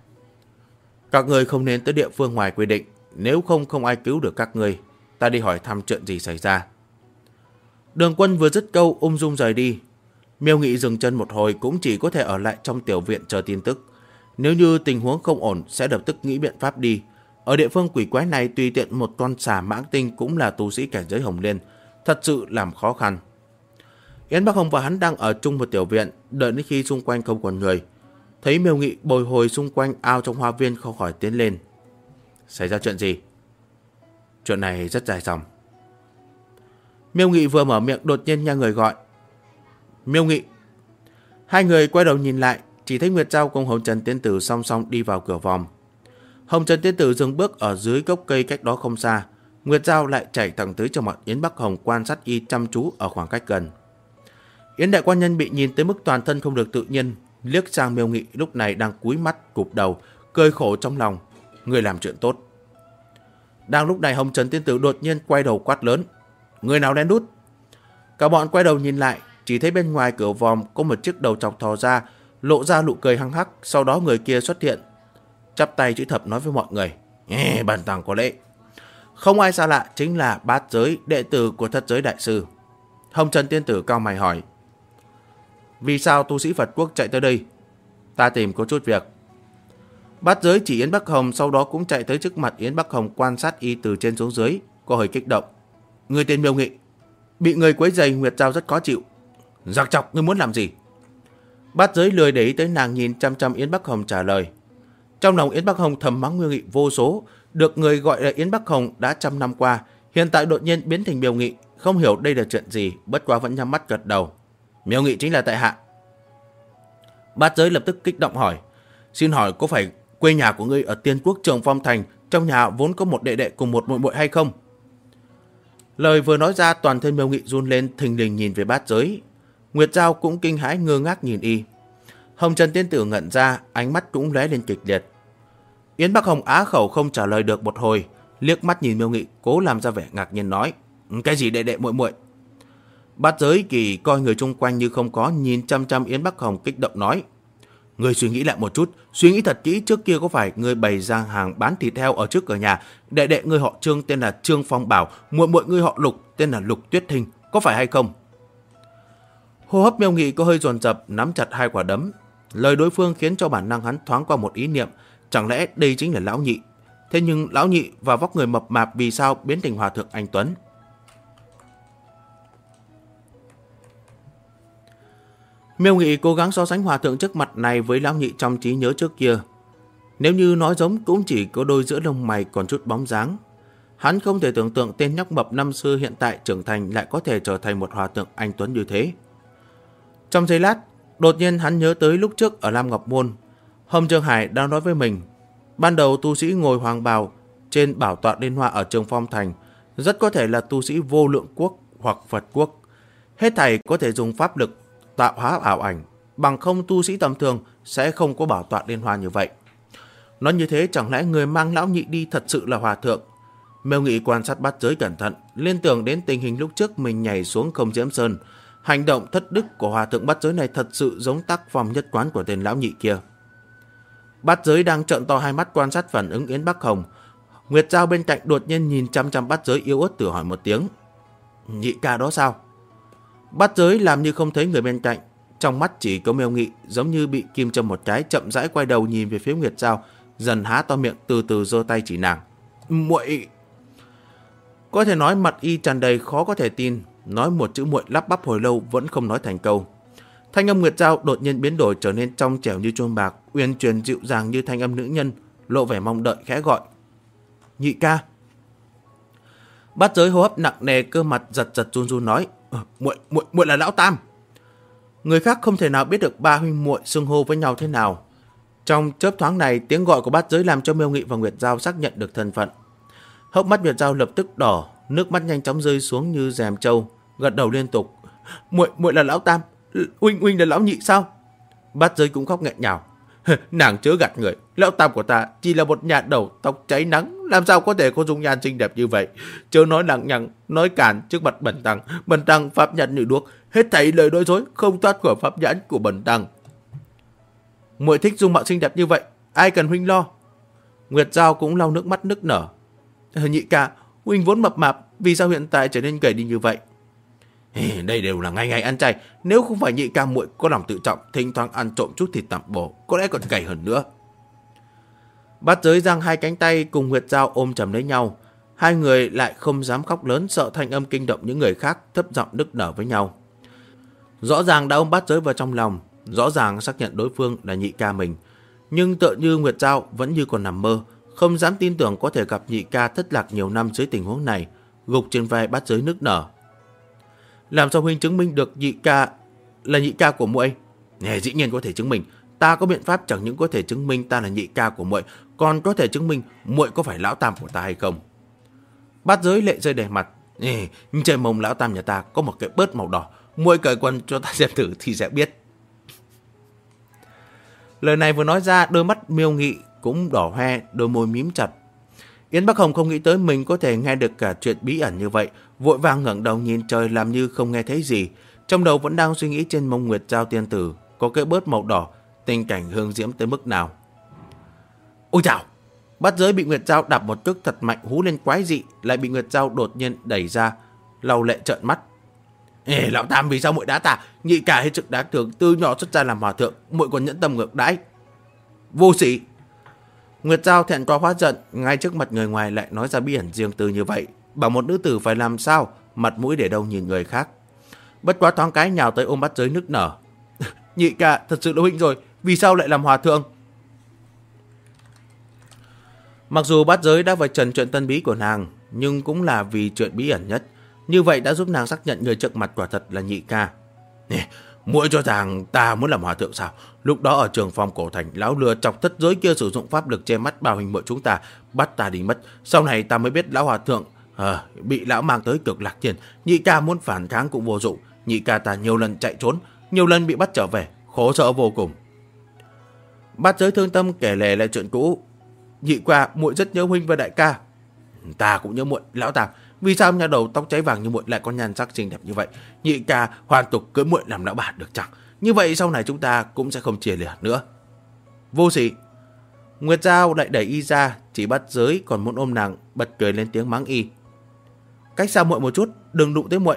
Các người không nên tới địa phương ngoài quy định, nếu không ai cứu được các người. Ta đi hỏi thăm chuyện gì xảy ra. Đường Quân vừa dứt câu ung dung rời đi. Miêu Nghị dừng chân một hồi cũng chỉ có thể ở lại trong tiểu viện chờ tin tức. Nếu như tình huống không ổn sẽ lập tức nghĩ biện pháp đi. Ở địa phương quỷ quái này tùy tiện một con xà mãng tinh cũng là tu sĩ cảnh giới hồng liên, thật sự làm khó khăn. Yến Bắc Hồng và hắn đang ở chung một tiểu viện, đợi đến khi xung quanh không còn người. Thấy Miêu Nghị bồi hồi xung quanh ao trong hoa viên không khỏi tiến lên. Xảy ra chuyện gì? Chuyện này rất dài dòng. Miêu Nghị vừa mở miệng đột nhiên nghe người gọi. Miêu Nghị. Hai người quay đầu nhìn lại, chỉ thấy Nguyệt Giao cùng Hồng Trần Tiên Tử song song đi vào cửa vòm. Hồng Trần Tiên Tử dừng bước ở dưới gốc cây cách đó không xa. Nguyệt Giao lại chạy thẳng tới trong mặt Yến Bắc Hồng quan sát y chăm chú ở khoảng cách gần. Yến đại quan nhân bị nhìn tới mức toàn thân không được tự nhiên, liếc sang Miêu Nghị lúc này đang cúi mắt cụp đầu, cười khổ trong lòng. Người làm chuyện tốt. Đang lúc này Hồng Trần Tiên Tử đột nhiên quay đầu quát lớn. Người nào lén đút? Cả bọn quay đầu nhìn lại, chỉ thấy bên ngoài cửa vòm có một chiếc đầu chọc thò ra, lộ ra nụ cười hăng hắc. Sau đó người kia xuất hiện, chắp tay chữ thập nói với mọi người. Bần tăng có lễ. Không ai xa lạ, chính là Bát Giới, đệ tử của Thất Giới Đại Sư. Hồng Trần Tiên Tử cau mày hỏi. Vì sao tu sĩ Phật Quốc chạy tới đây? Ta tìm có chút việc. Bát Giới chỉ Yến Bắc Hồng, sau đó cũng chạy tới trước mặt Yến Bắc Hồng quan sát y từ trên xuống dưới, có hơi kích động. Người tên Miêu Nghị, bị người quấy rầy Nguyệt Giao rất khó chịu. Giặc chọc, ngươi muốn làm gì? Bát Giới lười để ý tới nàng, nhìn chăm chăm Yến Bắc Hồng trả lời. Trong lòng Yến Bắc Hồng thầm mắng Miêu Nghị vô số, được người gọi là Yến Bắc Hồng đã trăm năm qua, hiện tại đột nhiên biến thành Miêu Nghị, không hiểu đây là chuyện gì, bất quá vẫn nhắm mắt gật đầu. Miêu Nghị chính là tại hạ. Bát Giới lập tức kích động hỏi. Xin hỏi có phải quê nhà của ngươi ở Tiên Quốc Trường Phong Thành, trong nhà vốn có một đệ đệ cùng một muội muội hay không? Lời vừa nói ra, toàn thân Miêu Nghị run lên, thình lình nhìn về Bát Giới. Nguyệt Giao cũng kinh hãi ngơ ngác nhìn y. Hồng Trần Tiên Tử ngẩn ra, ánh mắt cũng lóe lên kịch liệt. Yến Bắc Hồng á khẩu không trả lời được một hồi, liếc mắt nhìn Miêu Nghị, cố làm ra vẻ ngạc nhiên nói. Cái gì đệ đệ muội muội? Bát Giới kỳ coi người chung quanh như không có, nhìn chăm chăm Yến Bắc Hồng kích động nói. Người suy nghĩ lại một chút, suy nghĩ thật kỹ, trước kia có phải người bày ra hàng bán thịt heo ở trước cửa nhà, đệ đệ người họ Trương tên là Trương Phong Bảo, muội muội người họ Lục tên là Lục Tuyết Thinh, có phải hay không? Hô hấp Miêu Nghị có hơi dồn dập, nắm chặt hai quả đấm. Lời đối phương khiến cho bản năng hắn thoáng qua một ý niệm, chẳng lẽ đây chính là lão nhị? Thế nhưng lão nhị và vóc người mập mạp vì sao biến thành hòa thượng anh Tuấn? Miêu Nghị cố gắng so sánh hòa thượng trước mặt này với lão nhị trong trí nhớ trước kia. Nếu như nói giống cũng chỉ có đôi giữa lông mày còn chút bóng dáng. Hắn không thể tưởng tượng tên nhóc mập năm xưa hiện tại trưởng thành lại có thể trở thành một hòa thượng anh Tuấn như thế. Trong giây lát, đột nhiên hắn nhớ tới lúc trước ở Lam Ngọc Môn, Hồng Trường Hải đang nói với mình. Ban đầu tu sĩ ngồi hoàng bào trên bảo tọa Liên Hoa ở Trường Phong Thành rất có thể là tu sĩ Vô Lượng Quốc hoặc Phật Quốc. Hết thảy có thể dùng pháp lực tạo hóa ảo ảnh, bằng không tu sĩ tầm thường sẽ không có bảo tọa Liên Hoa như vậy. Nói như thế chẳng lẽ người mang lão nhị đi thật sự là hòa thượng? Miêu Nghị quan sát Bát Giới cẩn thận, liên tưởng đến tình hình lúc trước mình nhảy xuống Không Diễm Sơn. Hành động thất đức của hòa thượng Bát Giới này thật sự giống tác phong nhất quán của tên lão nhị kia. Bát Giới đang trợn to hai mắt quan sát phản ứng Yến Bắc Hồng. Nguyệt Giao bên cạnh đột nhiên nhìn chăm chăm Bát Giới, yếu ớt tự hỏi một tiếng. Nhị ca đó sao? Bát Giới làm như không thấy người bên cạnh, trong mắt chỉ có Miêu Nghị, giống như bị kim châm một cái, chậm rãi quay đầu nhìn về phía Nguyệt Giao, dần há to miệng, từ từ giơ tay chỉ nàng. Muội. Có thể nói mặt y tràn đầy khó có thể tin, nói một chữ muội lắp bắp hồi lâu vẫn không nói thành câu. Thanh âm Nguyệt Giao đột nhiên biến đổi, trở nên trong trẻo như chuông bạc, uyển chuyển dịu dàng như thanh âm nữ nhân, lộ vẻ mong đợi khẽ gọi. Nhị ca. Bát Giới hô hấp nặng nề, cơ mặt giật giật run run nói. Muội là lão Tam. Người khác không thể nào biết được ba huynh muội xưng hô với nhau thế nào. Trong chớp thoáng này, tiếng gọi của Bát Giới làm cho Miêu Nghị và Nguyệt Giao xác nhận được thân phận. Hốc mắt Nguyệt Giao lập tức đỏ, nước mắt nhanh chóng rơi xuống như rèm trâu, gật đầu liên tục. Muội là lão Tam, huynh là lão nhị sao? Bát Giới cũng khóc nghẹn ngào. Nàng chớ gạt người, lão Tam của ta chỉ là một nhà đầu tóc cháy nắng, làm sao có thể có dung nhan xinh đẹp như vậy? Chớ nói lằng nhằng, nói cản trước mặt bần tăng pháp nhãn như đuốc, hết thảy lời nói dối không thoát khỏi pháp nhãn của bần tăng. Muội thích dung mạo xinh đẹp như vậy, ai cần huynh lo? Nguyệt Giao cũng lau nước mắt nức nở. Nhị ca, huynh vốn mập mạp, vì sao hiện tại trở nên gầy đi như vậy? Đây đều là ngày ngày ăn chay, nếu không phải nhị ca muội có lòng tự trọng, thỉnh thoảng ăn trộm chút thịt tạm bổ, có lẽ còn gầy hơn nữa. Bát Giới giang hai cánh tay cùng Nguyệt Dao ôm chầm lấy nhau. Hai người lại không dám khóc lớn, sợ thanh âm kinh động những người khác, thấp giọng nức nở với nhau. Rõ ràng đã ôm Bát Giới vào trong lòng, rõ ràng xác nhận đối phương là nhị ca mình, nhưng tựa như Nguyệt Dao vẫn như còn nằm mơ, không dám tin tưởng có thể gặp nhị ca thất lạc nhiều năm dưới tình huống này, gục trên vai Bát Giới nức nở. Làm sao huynh chứng minh được nhị ca là nhị ca của muội? Dĩ nhiên có thể chứng minh, ta có biện pháp chẳng những có thể chứng minh ta là nhị ca của muội, còn có thể chứng minh muội có phải lão tam của ta hay không. Bát Giới lệ rơi đầy mặt. Trên mông lão tam nhà ta có một cái bớt màu đỏ, muội cởi quần cho ta xem thử thì sẽ biết. Lời này vừa nói ra, đôi mắt Miêu Nghị cũng đỏ hoe, đôi môi mím chặt. Yến Bắc Hồng không nghĩ tới mình có thể nghe được cả chuyện bí ẩn như vậy, vội vàng ngẩng đầu nhìn trời làm như không nghe thấy gì, trong đầu vẫn đang suy nghĩ trên mông Nguyệt Dao tiên tử có cái bớt màu đỏ, tình cảnh hương diễm tới mức nào. Ôi chào! Bát Giới bị Nguyệt Dao đạp một cước thật mạnh, hú lên quái dị, lại bị Nguyệt Dao đột nhiên đẩy ra, lau lệ trợn mắt. Lão tam vì sao muội đá ta? Nhị ca hết sức đáng thương, từ nhỏ xuất ra làm hòa thượng, muội còn nhẫn tâm ngược đãi. Vô sỉ! Nguyệt Dao thẹn quá hóa giận, ngay trước mặt người ngoài lại nói ra bí ẩn riêng tư như vậy, bảo một nữ tử phải làm sao, mặt mũi để đâu nhìn người khác. Bất quá thoáng cái nhào tới ôm Bát Giới nức nở. Nhị ca thật sự là huynh rồi, vì sao lại làm hòa thượng? Mặc dù Bát Giới đã vạch trần chuyện tân bí của nàng, nhưng cũng là vì chuyện bí ẩn nhất. Như vậy đã giúp nàng xác nhận người trước mặt quả thật là nhị ca. Muội cho rằng ta muốn làm hòa thượng sao? Lúc đó ở trường phòng cổ thành, lão lừa chọc thất giới kia sử dụng pháp lực che mắt bao hình muội chúng ta, bắt ta đi mất. Sau này ta mới biết lão hòa thượng bị lão mang tới Cực Lạc Thiên. Nhị ca muốn phản kháng cũng vô dụng. Nhị ca ta nhiều lần chạy trốn, nhiều lần bị bắt trở về, khổ sở vô cùng. Bát Giới thương tâm kể lể lại chuyện cũ. Nhị qua, muội rất nhớ huynh và đại ca. Ta cũng nhớ muội, lão tam. Vì sao nhà đầu tóc cháy vàng như muội lại có nhan sắc xinh đẹp như vậy? Nhị ca hoàn tục cưới muội làm lão bà được chẳng? Như vậy sau này chúng ta cũng sẽ không chia lìa nữa. Vô sỉ! Nguyệt Dao lại đẩy y ra, chỉ Bát Giới còn muốn ôm nàng, bật cười lên tiếng mắng y. Cách xa muội một chút, đừng đụng tới muội.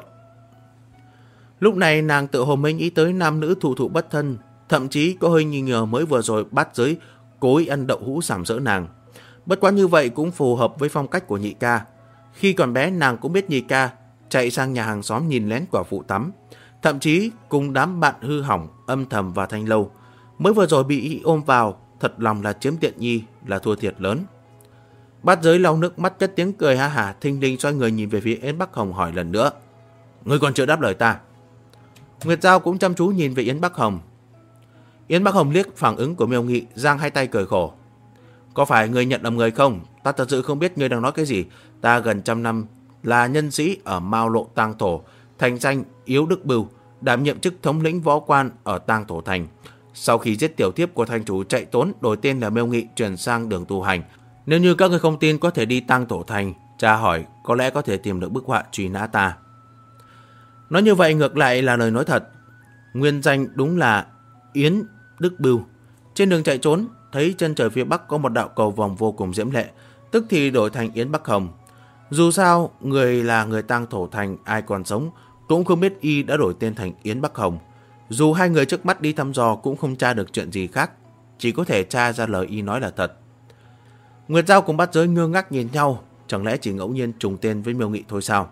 Lúc này nàng tự hồ mình ý tới nam nữ thụ thụ bất thân, thậm chí có hơi nghi ngờ mới vừa rồi Bát Giới cố ý ăn đậu hũ sàm sỡ nàng. Bất quá như vậy cũng phù hợp với phong cách của nhị ca. Khi còn bé nàng cũng biết nhị ca chạy sang nhà hàng xóm nhìn lén quả phụ tắm, thậm chí cùng đám bạn hư hỏng âm thầm vào thanh lâu. Mới vừa rồi bị y ôm vào, thật lòng là chiếm tiện nghi, là thua thiệt lớn. Bát Giới lau nước mắt cất tiếng cười ha hả, thình lình xoay người nhìn về phía Yến Bắc Hồng hỏi lần nữa. Ngươi còn chưa đáp lời ta? Nguyệt Dao cũng chăm chú nhìn về Yến Bắc Hồng. Yến Bắc Hồng liếc phản ứng của Miêu Nghị, giang hai tay cười khổ. Có phải ngươi nhận lầm người không? Ta thật sự không biết ngươi đang nói cái gì. Ta gần trăm năm là nhân sĩ ở Mao Lộ Tang Thổ, thành danh Yếu Đức Bưu, đảm nhiệm chức thống lĩnh võ quan ở Tang Thổ thành. Sau khi giết tiểu thiếp của thành chủ chạy trốn, đổi tên là Miêu Nghị, chuyển sang đường tu hành. Nếu như các ngươi không tin, có thể đi Tang Thổ thành tra hỏi, có lẽ có thể tìm được bức họa truy nã ta. Nói như vậy ngược lại là lời nói thật. Nguyên danh đúng là Yến Đức Bưu. Trên đường chạy trốn, thấy chân trời phía bắc có một đạo cầu vòng vô cùng diễm lệ, tức thì đổi thành Yến Bắc Hồng. Dù sao, người là người Tang Thổ thành, ai còn sống cũng không biết y đã đổi tên thành Yến Bắc Hồng. Dù hai người trước mắt đi thăm dò cũng không tra được chuyện gì khác, chỉ có thể tra ra lời y nói là thật. Nguyệt Dao cùng Bát Giới ngơ ngác nhìn nhau, chẳng lẽ chỉ ngẫu nhiên trùng tên với Miêu Nghị thôi sao?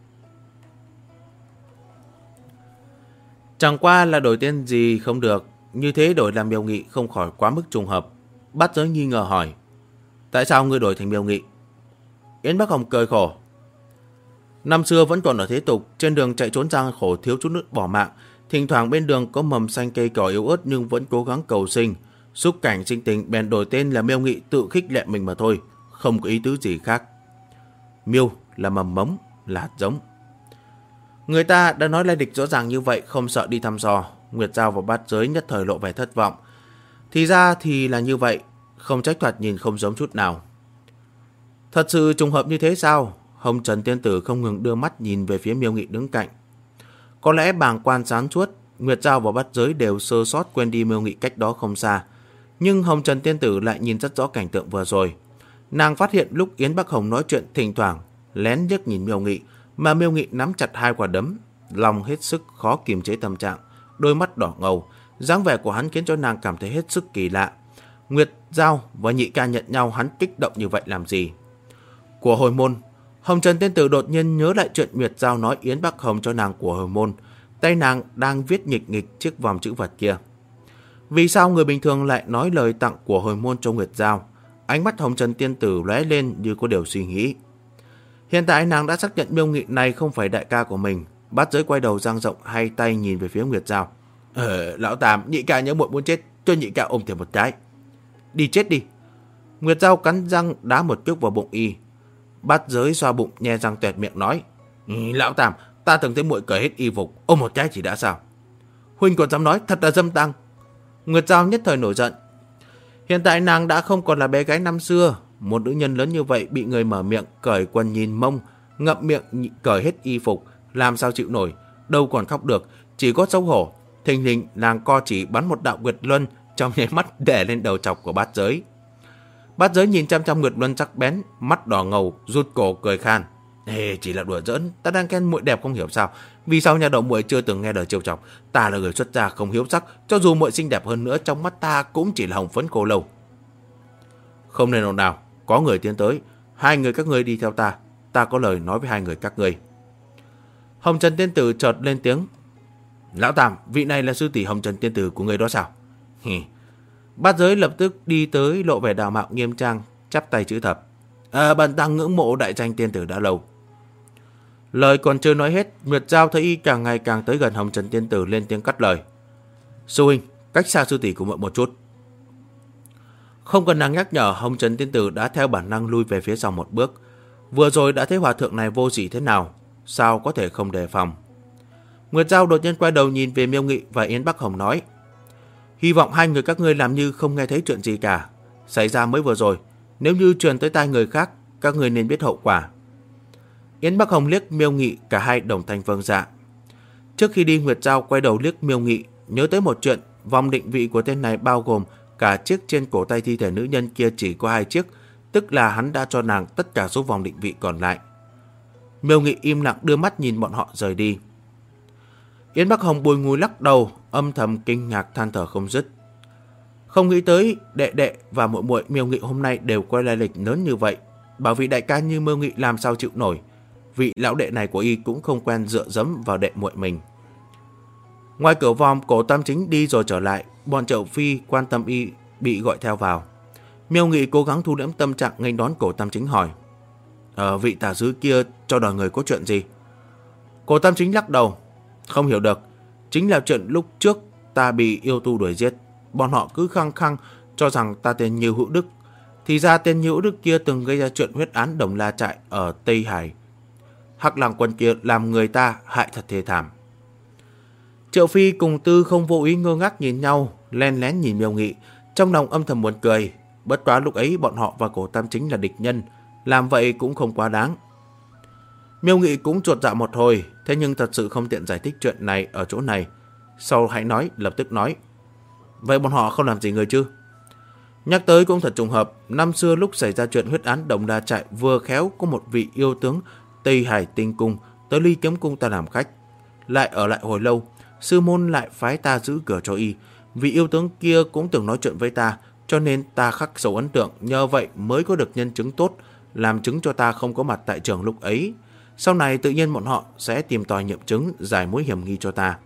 Chẳng qua là đổi tên gì không được, như thế đổi làm Miêu Nghị không khỏi quá mức trùng hợp. Bát Giới nghi ngờ hỏi, tại sao ngươi đổi thành Miêu Nghị? Yến Bắc Hồng cười khổ. Năm xưa vẫn còn ở thế tục, trên đường chạy trốn gian khổ thiếu chút nữa bỏ mạng, thỉnh thoảng bên đường có mầm xanh cây cỏ yếu ớt nhưng vẫn cố gắng cầu sinh. Xúc cảnh sinh tình bèn đổi tên là Miêu Nghị, tự khích lệ mình mà thôi, không có ý tứ gì khác. Miêu là mầm mống, là hạt giống. Người ta đã nói lai lịch rõ ràng như vậy, không sợ đi thăm dò. Nguyệt Dao và Bát Giới nhất thời lộ vẻ thất vọng. Thì ra thì là như vậy, không trách thoạt nhìn không giống chút nào. Thật sự trùng hợp như thế sao? Hồng Trần tiên tử không ngừng đưa mắt nhìn về phía Miêu Nghị đứng cạnh. Có lẽ bàng quan sáng suốt, Nguyệt Dao và Bát Giới đều sơ sót quên đi Miêu Nghị cách đó không xa. Nhưng Hồng Trần tiên tử lại nhìn rất rõ cảnh tượng vừa rồi. Nàng phát hiện lúc Yến Bắc Hồng nói chuyện thỉnh thoảng lén liếc nhìn Miêu Nghị, mà Miêu Nghị nắm chặt hai quả đấm, lòng hết sức khó kiềm chế tâm trạng, đôi mắt đỏ ngầu, dáng vẻ của hắn khiến cho nàng cảm thấy hết sức kỳ lạ. Nguyệt Giao và Nhị Ca nhận nhau, hắn kích động như vậy làm gì? Của hồi môn. Hồng Trần Tiên Tử đột nhiên nhớ lại chuyện Nguyệt Giao nói Yến Bắc Hồng cho nàng của hồi môn. Tay nàng đang viết nghịch nghịch chiếc vòng chữ vật kia. Vì sao người bình thường lại nói lời tặng của hồi môn cho Nguyệt Giao? Ánh mắt Hồng Trần Tiên Tử lóe lên như có điều suy nghĩ. Hiện tại nàng đã xác nhận Miêu Nghị này không phải đại ca của mình. Bát Giới quay đầu dang rộng hai tay nhìn về phía Nguyệt Giao. Lão Tam, Nhị Ca nhớ muội muốn chết, cho Nhị Ca ôm thêm một cái. Đi chết đi. Nguyệt Giao cắn răng đá một cước vào bụng y. Bát Giới xoa bụng nhe răng toẹt miệng nói. Lão Tam, ta từng thấy muội cởi hết y phục, ôm một cái chỉ đã sao? Huynh còn dám nói, thật là dâm tăng. Nguyệt Giao nhất thời nổi giận. Hiện tại nàng đã không còn là bé gái năm xưa. Một nữ nhân lớn như vậy bị người mở miệng cởi quần nhìn mông, ngậm miệng cởi hết y phục, làm sao chịu nổi, đâu còn khóc được, chỉ có xấu hổ. Thình lình nàng co chỉ bắn một đạo Nguyệt Luân trong nháy mắt đè lên đầu chọc của Bát Giới. Bát Giới nhìn chăm chăm Nguyệt Luân sắc bén, mắt đỏ ngầu, rụt cổ cười khan. Chỉ là đùa giỡn, ta đang khen muội đẹp không hiểu sao. Vì sao nhà đầu muội chưa từng nghe đời trêu chọc? Ta là người xuất gia không hiếu sắc, cho dù muội xinh đẹp hơn nữa trong mắt ta cũng chỉ là hồng phấn khô lâu. Không nên ồn nào, có người tiến tới, hai người các ngươi đi theo ta, ta có lời nói với hai người các ngươi. Hồng Trần Tiên Tử chợt lên tiếng. Lão Tam, vị này là sư tỷ Hồng Trần Tiên Tử của người đó sao? Bát Giới lập tức đi tới lộ vẻ đạo mạo nghiêm trang, chắp tay chữ thập. Bần tăng ngưỡng mộ đại danh tiên tử đã lâu. Lời còn chưa nói hết, Nguyệt Giao thấy y càng ngày càng tới gần Hồng Trần Tiên Tử lên tiếng cắt lời. Sư huynh, cách xa sư tỷ của muội một chút. Không cần nàng nhắc nhở, Hồng Trần Tiên Tử đã theo bản năng lui về phía sau một bước. Vừa rồi đã thấy hòa thượng này vô sỉ thế nào, sao có thể không đề phòng. Nguyệt Giao đột nhiên quay đầu nhìn về Miêu Nghị và Yến Bắc Hồng nói. Hy vọng hai người các ngươi làm như không nghe thấy chuyện gì cả. Xảy ra mới vừa rồi, nếu như truyền tới tai người khác, các ngươi nên biết hậu quả. Yến Bắc Hồng liếc Miêu Nghị, cả hai đồng thanh vâng dạ. Trước khi đi, Nguyệt Giao quay đầu liếc Miêu Nghị, nhớ tới một chuyện, vòng định vị của tên này bao gồm cả chiếc trên cổ tay thi thể nữ nhân kia chỉ có 2 chiếc, tức là hắn đã cho nàng tất cả số vòng định vị còn lại. Miêu Nghị im lặng đưa mắt nhìn bọn họ rời đi. Yến Bắc Hồng bùi ngùi lắc đầu, âm thầm kinh ngạc than thở không dứt. Không nghĩ tới đệ đệ và muội muội Miêu Nghị hôm nay đều quay lai lịch lớn như vậy. Bảo vị đại ca như Miêu Nghị làm sao chịu nổi. Vị lão đệ này của y cũng không quen dựa dẫm vào đệ muội mình. Ngoài cửa vòm, Cổ Tam Chính đi rồi trở lại. Bọn Triệu Phi quan tâm y bị gọi theo vào. Miêu Nghị cố gắng thu liễm tâm trạng nghênh đón Cổ Tam Chính hỏi. Vị tả sứ kia cho đòi người có chuyện gì? Cổ Tam Chính lắc đầu. Không hiểu được. Chính là chuyện lúc trước ta bị yêu tu đuổi giết. Bọn họ cứ khăng khăng cho rằng ta tên Như Hữu Đức. Thì ra tên Như Hữu Đức kia từng gây ra chuyện huyết án Đồng La Trại ở Tây Hải. Hắc Lang Quân kia làm người ta hại thật thê thảm. Triệu Phi cùng Tư không vô ý ngơ ngác nhìn nhau, len lén nhìn Miêu Nghị, trong lòng âm thầm buồn cười. Bất quá lúc ấy bọn họ và Cổ Tam Chính là địch nhân, làm vậy cũng không quá đáng. Miêu Nghị cũng chuột dạ một hồi, thế nhưng thật sự không tiện giải thích chuyện này ở chỗ này. Sau hãy nói, lập tức nói. Vậy bọn họ không làm gì người chứ? Nhắc tới cũng thật trùng hợp, năm xưa lúc xảy ra chuyện huyết án Đồng La Trại, vừa khéo có một vị yêu tướng Tây Hải Tinh Cung tới Ly Kiếm Cung ta làm khách. Lại ở lại hồi lâu, sư môn lại phái ta giữ cửa cho y. Vị yêu tướng kia cũng từng nói chuyện với ta, cho nên ta khắc sâu ấn tượng, nhờ vậy mới có được nhân chứng tốt, làm chứng cho ta không có mặt tại trường lúc ấy. Sau này tự nhiên bọn họ sẽ tìm tòi nghiệm chứng, giải mối hiểm nghi cho ta.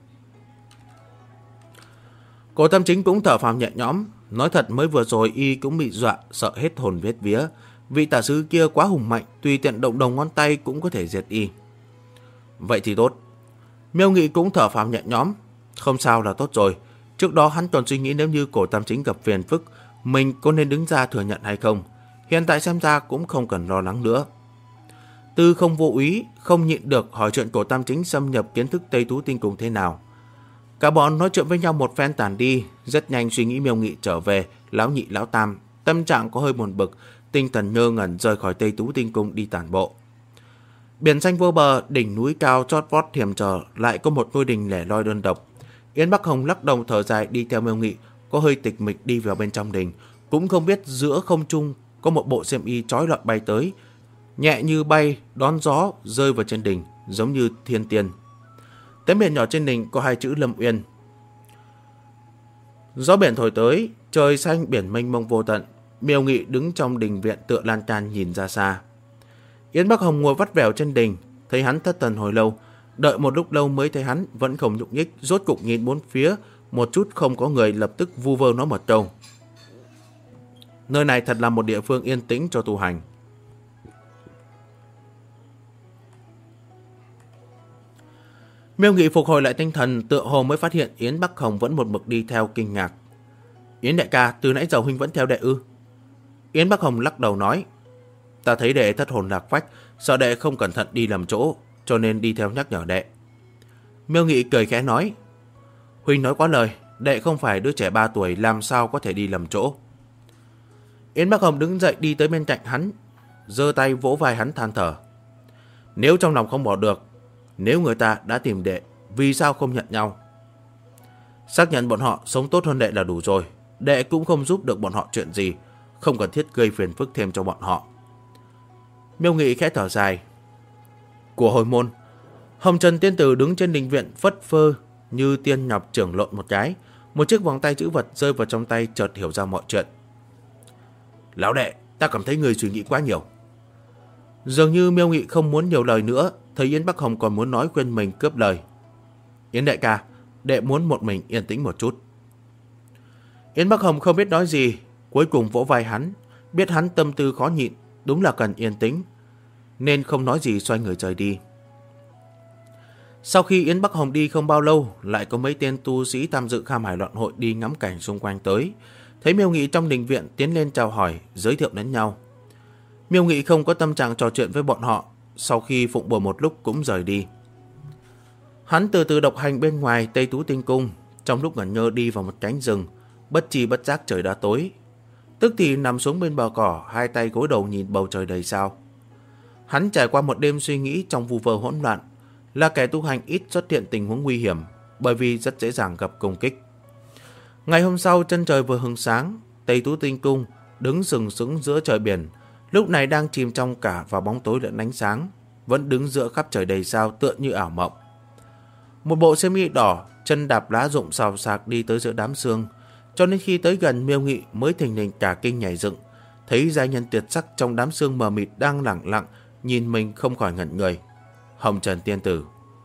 Cổ Tam Chính cũng thở phào nhẹ nhõm. Nói thật mới vừa rồi y cũng bị dọa, sợ hết hồn vết vía. Vị tả sứ kia quá hùng mạnh, tùy tiện động đầu ngón tay cũng có thể diệt y. Vậy thì tốt. Miêu Nghị cũng thở phào nhẹ nhõm. Không sao là tốt rồi. Trước đó hắn còn suy nghĩ nếu như Cổ Tam Chính gặp phiền phức, mình có nên đứng ra thừa nhận hay không. Hiện tại xem ra cũng không cần lo lắng nữa. Tư không vô úy, không nhịn được hỏi chuyện Cổ Tam Chính xâm nhập kiến thức Tây Tú Tinh Cung thế nào. Cả bọn nói chuyện với nhau một phen tàn đi, rất nhanh suy nghĩ Miêu Nghị trở về, lão nhị lão tam, tâm trạng có hơi buồn bực, tinh thần ngơ ngẩn rời khỏi Tây Tú Tinh Cung đi tản bộ. Biển xanh vô bờ, đỉnh núi cao chót vót thiềm trở, lại có một ngôi đình lẻ loi đơn độc. Yến Bắc Hồng lắc đầu thở dài đi theo Miêu Nghị, có hơi tịch mịch đi vào bên trong đình, cũng không biết giữa không trung có một bộ xiêm y chói lọi bay tới, nhẹ như bay đón gió rơi vào trên đỉnh, giống như thiên tiên. Tấm biển nhỏ trên đình có 2 chữ Lâm Uyên. Gió biển thổi tới, trời xanh biển mênh mông vô tận. Miêu Nghị đứng trong đình viện tựa lan can nhìn ra xa. Yến Bắc Hồng ngồi vắt vẻo trên đình, thấy hắn thất thần hồi lâu, đợi một lúc lâu mới thấy hắn vẫn không nhúc nhích, rốt cục nhìn bốn phía, một chút không có người, lập tức vu vơ nói một câu. Nơi này thật là một địa phương yên tĩnh cho tu hành. Miêu Nghị phục hồi lại tinh thần, tựa hồ mới phát hiện Yến Bắc Hồng vẫn một mực đi theo, kinh ngạc. Yến đại ca, từ nãy giờ huynh vẫn theo đệ ư? Yến Bắc Hồng lắc đầu nói, ta thấy đệ thất hồn lạc phách, sợ đệ không cẩn thận đi lầm chỗ, cho nên đi theo nhắc nhở đệ. Miêu Nghị cười khẽ nói, huynh nói quá lời, đệ không phải đứa trẻ 3 tuổi, làm sao có thể đi lầm chỗ. Yến Bắc Hồng đứng dậy đi tới bên cạnh hắn, giơ tay vỗ vai hắn than thở. Nếu trong lòng không bỏ được, nếu người ta đã tìm đệ, vì sao không nhận nhau? Xác nhận bọn họ sống tốt hơn đệ là đủ rồi, đệ cũng không giúp được bọn họ chuyện gì, không cần thiết gây phiền phức thêm cho bọn họ. Miêu Nghị khẽ thở dài. Của hồi môn, Hồng Trần tiên tử đứng trên đình viện phất phơ như tiên nhọc trưởng lộn một cái, một chiếc vòng tay chữ vật rơi vào trong tay, chợt hiểu ra mọi chuyện. Lão đệ, ta cảm thấy người suy nghĩ quá nhiều. Dường như Miêu Nghị không muốn nhiều lời nữa, thấy Yến Bắc Hồng còn muốn nói khuyên mình cướp lời. Yến đại ca, đệ muốn một mình yên tĩnh một chút. Yến Bắc Hồng không biết nói gì, cuối cùng vỗ vai hắn, biết hắn tâm tư khó nhịn, đúng là cần yên tĩnh, nên không nói gì, xoay người rời đi. Sau khi Yến Bắc Hồng đi không bao lâu, lại có mấy tên tu sĩ tham dự Kham Hải Loạn Hội đi ngắm cảnh xung quanh tới, thấy Miêu Nghị trong đình viện, tiến lên chào hỏi, giới thiệu đến nhau. Miêu Nghị không có tâm trạng trò chuyện với bọn họ, sau khi phụng bồi một lúc cũng rời đi. Hắn từ từ độc hành bên ngoài Tây Tú Tinh Cung, trong lúc ngẩn ngơ đi vào một cánh rừng, bất chi bất giác trời đã tối. Tức thì nằm xuống bên bờ cỏ, hai tay gối đầu nhìn bầu trời đầy sao. Hắn trải qua một đêm suy nghĩ trong vu vơ hỗn loạn, là kẻ tu hành ít xuất hiện tình huống nguy hiểm, bởi vì rất dễ dàng gặp công kích. Ngày hôm sau, chân trời vừa hừng sáng, Tây Tú Tinh Cung đứng sừng sững giữa trời biển, lúc này đang chìm trong cả vào bóng tối lẫn ánh sáng, vẫn đứng giữa khắp trời đầy sao, tựa như ảo mộng. Một bộ xiêm y đỏ, chân đạp lá rụng xào xạc đi tới giữa đám sương, cho nên khi tới gần, Miêu Nghị mới thình lình cả kinh nhảy dựng, thấy giai nhân tuyệt sắc trong đám sương mờ mịt đang lẳng lặng nhìn mình, không khỏi ngẩn người. Hồng Trần tiên tử.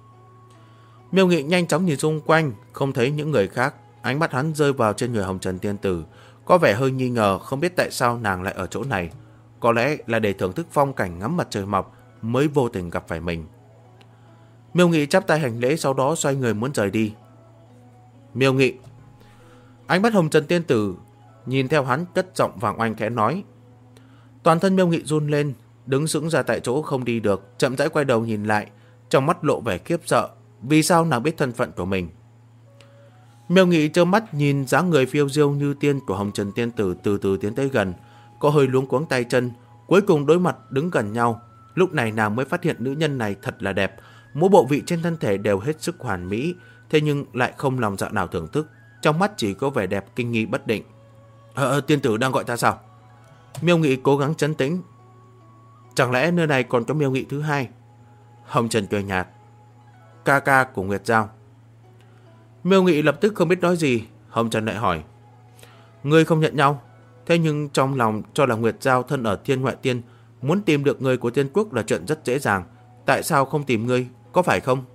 Miêu Nghị nhanh chóng nhìn xung quanh, không thấy những người khác, ánh mắt hắn rơi vào trên người Hồng Trần tiên tử, có vẻ hơi nghi ngờ, không biết tại sao nàng lại ở chỗ này, có lẽ là để thưởng thức phong cảnh ngắm mặt trời mọc mới vô tình gặp phải mình. Miêu Nghị chắp tay hành lễ, sau đó xoay người muốn rời đi. Miêu Nghị. Ánh mắt Hồng Trần tiên tử nhìn theo hắn, cất giọng vàng oanh khẽ nói. Toàn thân Miêu Nghị run lên, đứng sững ra tại chỗ không đi được, chậm rãi quay đầu nhìn lại, trong mắt lộ vẻ khiếp sợ. Vì sao nàng biết thân phận của mình? Miêu Nghị trơ mắt nhìn dáng người phiêu diêu như tiên của Hồng Trần tiên tử từ từ tiến tới gần, có hơi luống cuống tay chân, cuối cùng đối mặt đứng gần nhau. Lúc này nàng mới phát hiện nữ nhân này thật là đẹp, mỗi bộ vị trên thân thể đều hết sức hoàn mỹ, thế nhưng lại không lòng dạ nào thưởng thức, trong mắt chỉ có vẻ đẹp kinh nghi bất định. Tiên tử đang gọi ta sao? Miêu Nghị cố gắng trấn tĩnh. Chẳng lẽ nơi này còn có Miêu Nghị thứ hai? Hồng Trần cười nhạt. Ca ca của Nguyệt Giao. Miêu Nghị lập tức không biết nói gì. Hồng Trần lại hỏi. Ngươi không nhận nhau, thế nhưng trong lòng cho là Nguyệt Giao thân ở Thiên Ngoại Tiên, muốn tìm được người của Tiên Quốc là chuyện rất dễ dàng. Tại sao không tìm ngươi, có phải không?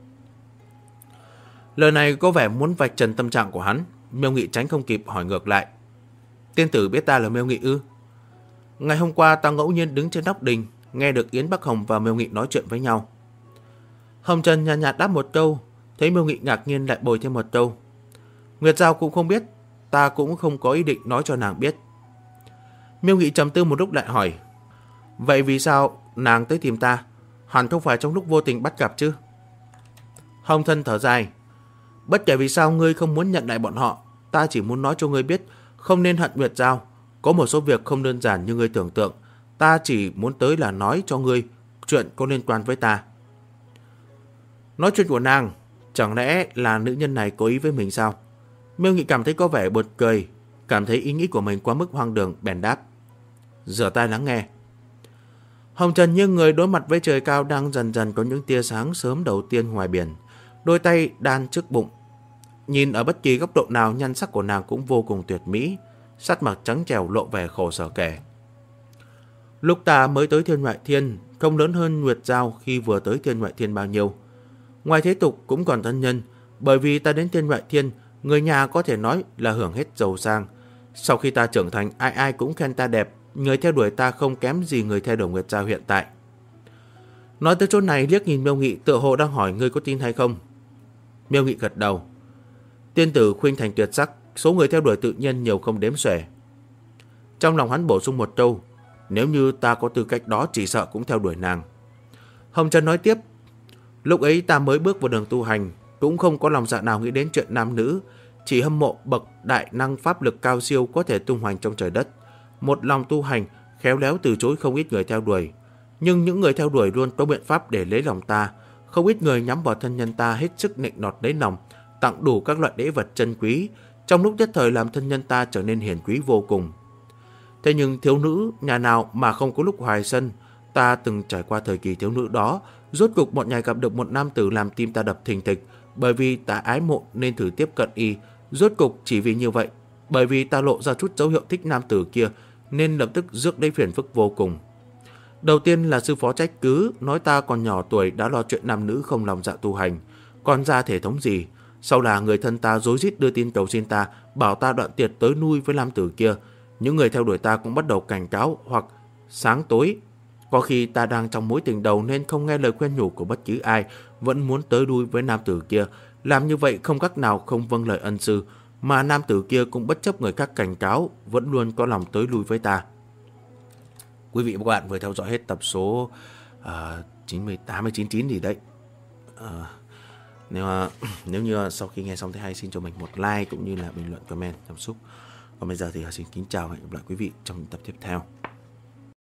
Lời này có vẻ muốn vạch trần tâm trạng của hắn. Miêu Nghị tránh không kịp hỏi ngược lại. Tiên tử biết ta là Miêu Nghị ư? Ngày hôm qua ta ngẫu nhiên đứng trên nóc đình, nghe được Yến Bắc Hồng và Miêu Nghị nói chuyện với nhau. Hồng Trần nhàn nhạt đáp một câu, thấy Miêu Nghị ngạc nhiên lại bồi thêm một câu. Nguyệt Giao cũng không biết, ta cũng không có ý định nói cho nàng biết. Miêu Nghị trầm tư một lúc lại hỏi. Vậy vì sao nàng tới tìm ta? Hẳn không phải trong lúc vô tình bắt gặp chứ? Hồng Trần thở dài. Bất kể vì sao ngươi không muốn nhận lại bọn họ, ta chỉ muốn nói cho ngươi biết, không nên hận Nguyệt Giao. Có một số việc không đơn giản như ngươi tưởng tượng, ta chỉ muốn tới là nói cho ngươi chuyện có liên quan với ta. Nói chuyện của nàng, chẳng lẽ là nữ nhân này có ý với mình sao? Miêu Nghị cảm thấy có vẻ buồn cười, cảm thấy ý nghĩ của mình quá mức hoang đường, bèn đáp. Rửa tai lắng nghe. Hồng Trần như người đối mặt với trời cao đang dần dần có những tia sáng sớm đầu tiên ngoài biển. đôi tay đan trước bụng. Nhìn ở bất kỳ góc độ nào, nhan sắc của nàng cũng vô cùng tuyệt mỹ, sắc mặt trắng trẻo lộ vẻ khổ sở kể. Lúc ta mới tới Thiên Ngoại Thiên, không lớn hơn Nguyệt Giao khi vừa tới Thiên Ngoại Thiên bao nhiêu. Ngoài thế tục cũng còn thân nhân, bởi vì ta đến Thiên Ngoại Thiên, người nhà có thể nói là hưởng hết giàu sang. Sau khi ta trưởng thành, ai ai cũng khen ta đẹp, người theo đuổi ta không kém gì người theo đuổi Nguyệt Giao hiện tại. Nói tới chỗ này, liếc nhìn Miêu Nghị, tựa hồ đang hỏi ngươi có tin hay không. Miêu Nghị gật đầu. Tiên tử khuynh thành tuyệt sắc, số người theo đuổi tự nhiên nhiều không đếm xuể. Trong lòng hắn bổ sung một câu, nếu như ta có tư cách đó chỉ sợ cũng theo đuổi nàng. Hồng Trần nói tiếp, lúc ấy ta mới bước vào đường tu hành, cũng không có lòng dạ nào nghĩ đến chuyện nam nữ, chỉ hâm mộ bậc đại năng pháp lực cao siêu có thể tung hoành trong trời đất. Một lòng tu hành, khéo léo từ chối không ít người theo đuổi. Nhưng những người theo đuổi luôn có biện pháp để lấy lòng ta. Không ít người nhắm vào thân nhân ta hết sức nịnh nọt lấy lòng, tặng đủ các loại lễ vật chân quý, trong lúc nhất thời làm thân nhân ta trở nên hiền quý vô cùng. Thế nhưng thiếu nữ nhà nào mà không có lúc hoài sân. Ta từng trải qua thời kỳ thiếu nữ đó, rốt cục một ngày gặp được một nam tử làm tim ta đập thình thịch. Bởi vì ta ái mộ nên thử tiếp cận y. Rốt cục chỉ vì như vậy, bởi vì ta lộ ra chút dấu hiệu thích nam tử kia, nên lập tức rước lấy phiền phức vô cùng. Đầu tiên là sư phó trách cứ, nói ta còn nhỏ tuổi đã lo chuyện nam nữ không lòng dạ tu hành, còn ra thể thống gì. Sau là người thân ta rối rít đưa tin cầu xin ta, bảo ta đoạn tiệt tới nuôi với nam tử kia. Những người theo đuổi ta cũng bắt đầu cảnh cáo hoặc sáng tối. Có khi ta đang trong mối tình đầu nên không nghe lời khuyên nhủ của bất cứ ai, vẫn muốn tới đuôi với nam tử kia. Làm như vậy không cách nào không vâng lời ân sư, mà nam tử kia cũng bất chấp người khác cảnh cáo, vẫn luôn có lòng tới lui với ta. Quý vị và các bạn vừa theo dõi hết tập số 98 hay 99 gì đấy. Nếu như sau khi nghe xong thấy hay, xin cho mình một like cũng như là bình luận comment cảm xúc. Còn bây giờ thì xin kính chào và hẹn gặp lại quý vị trong tập tiếp theo.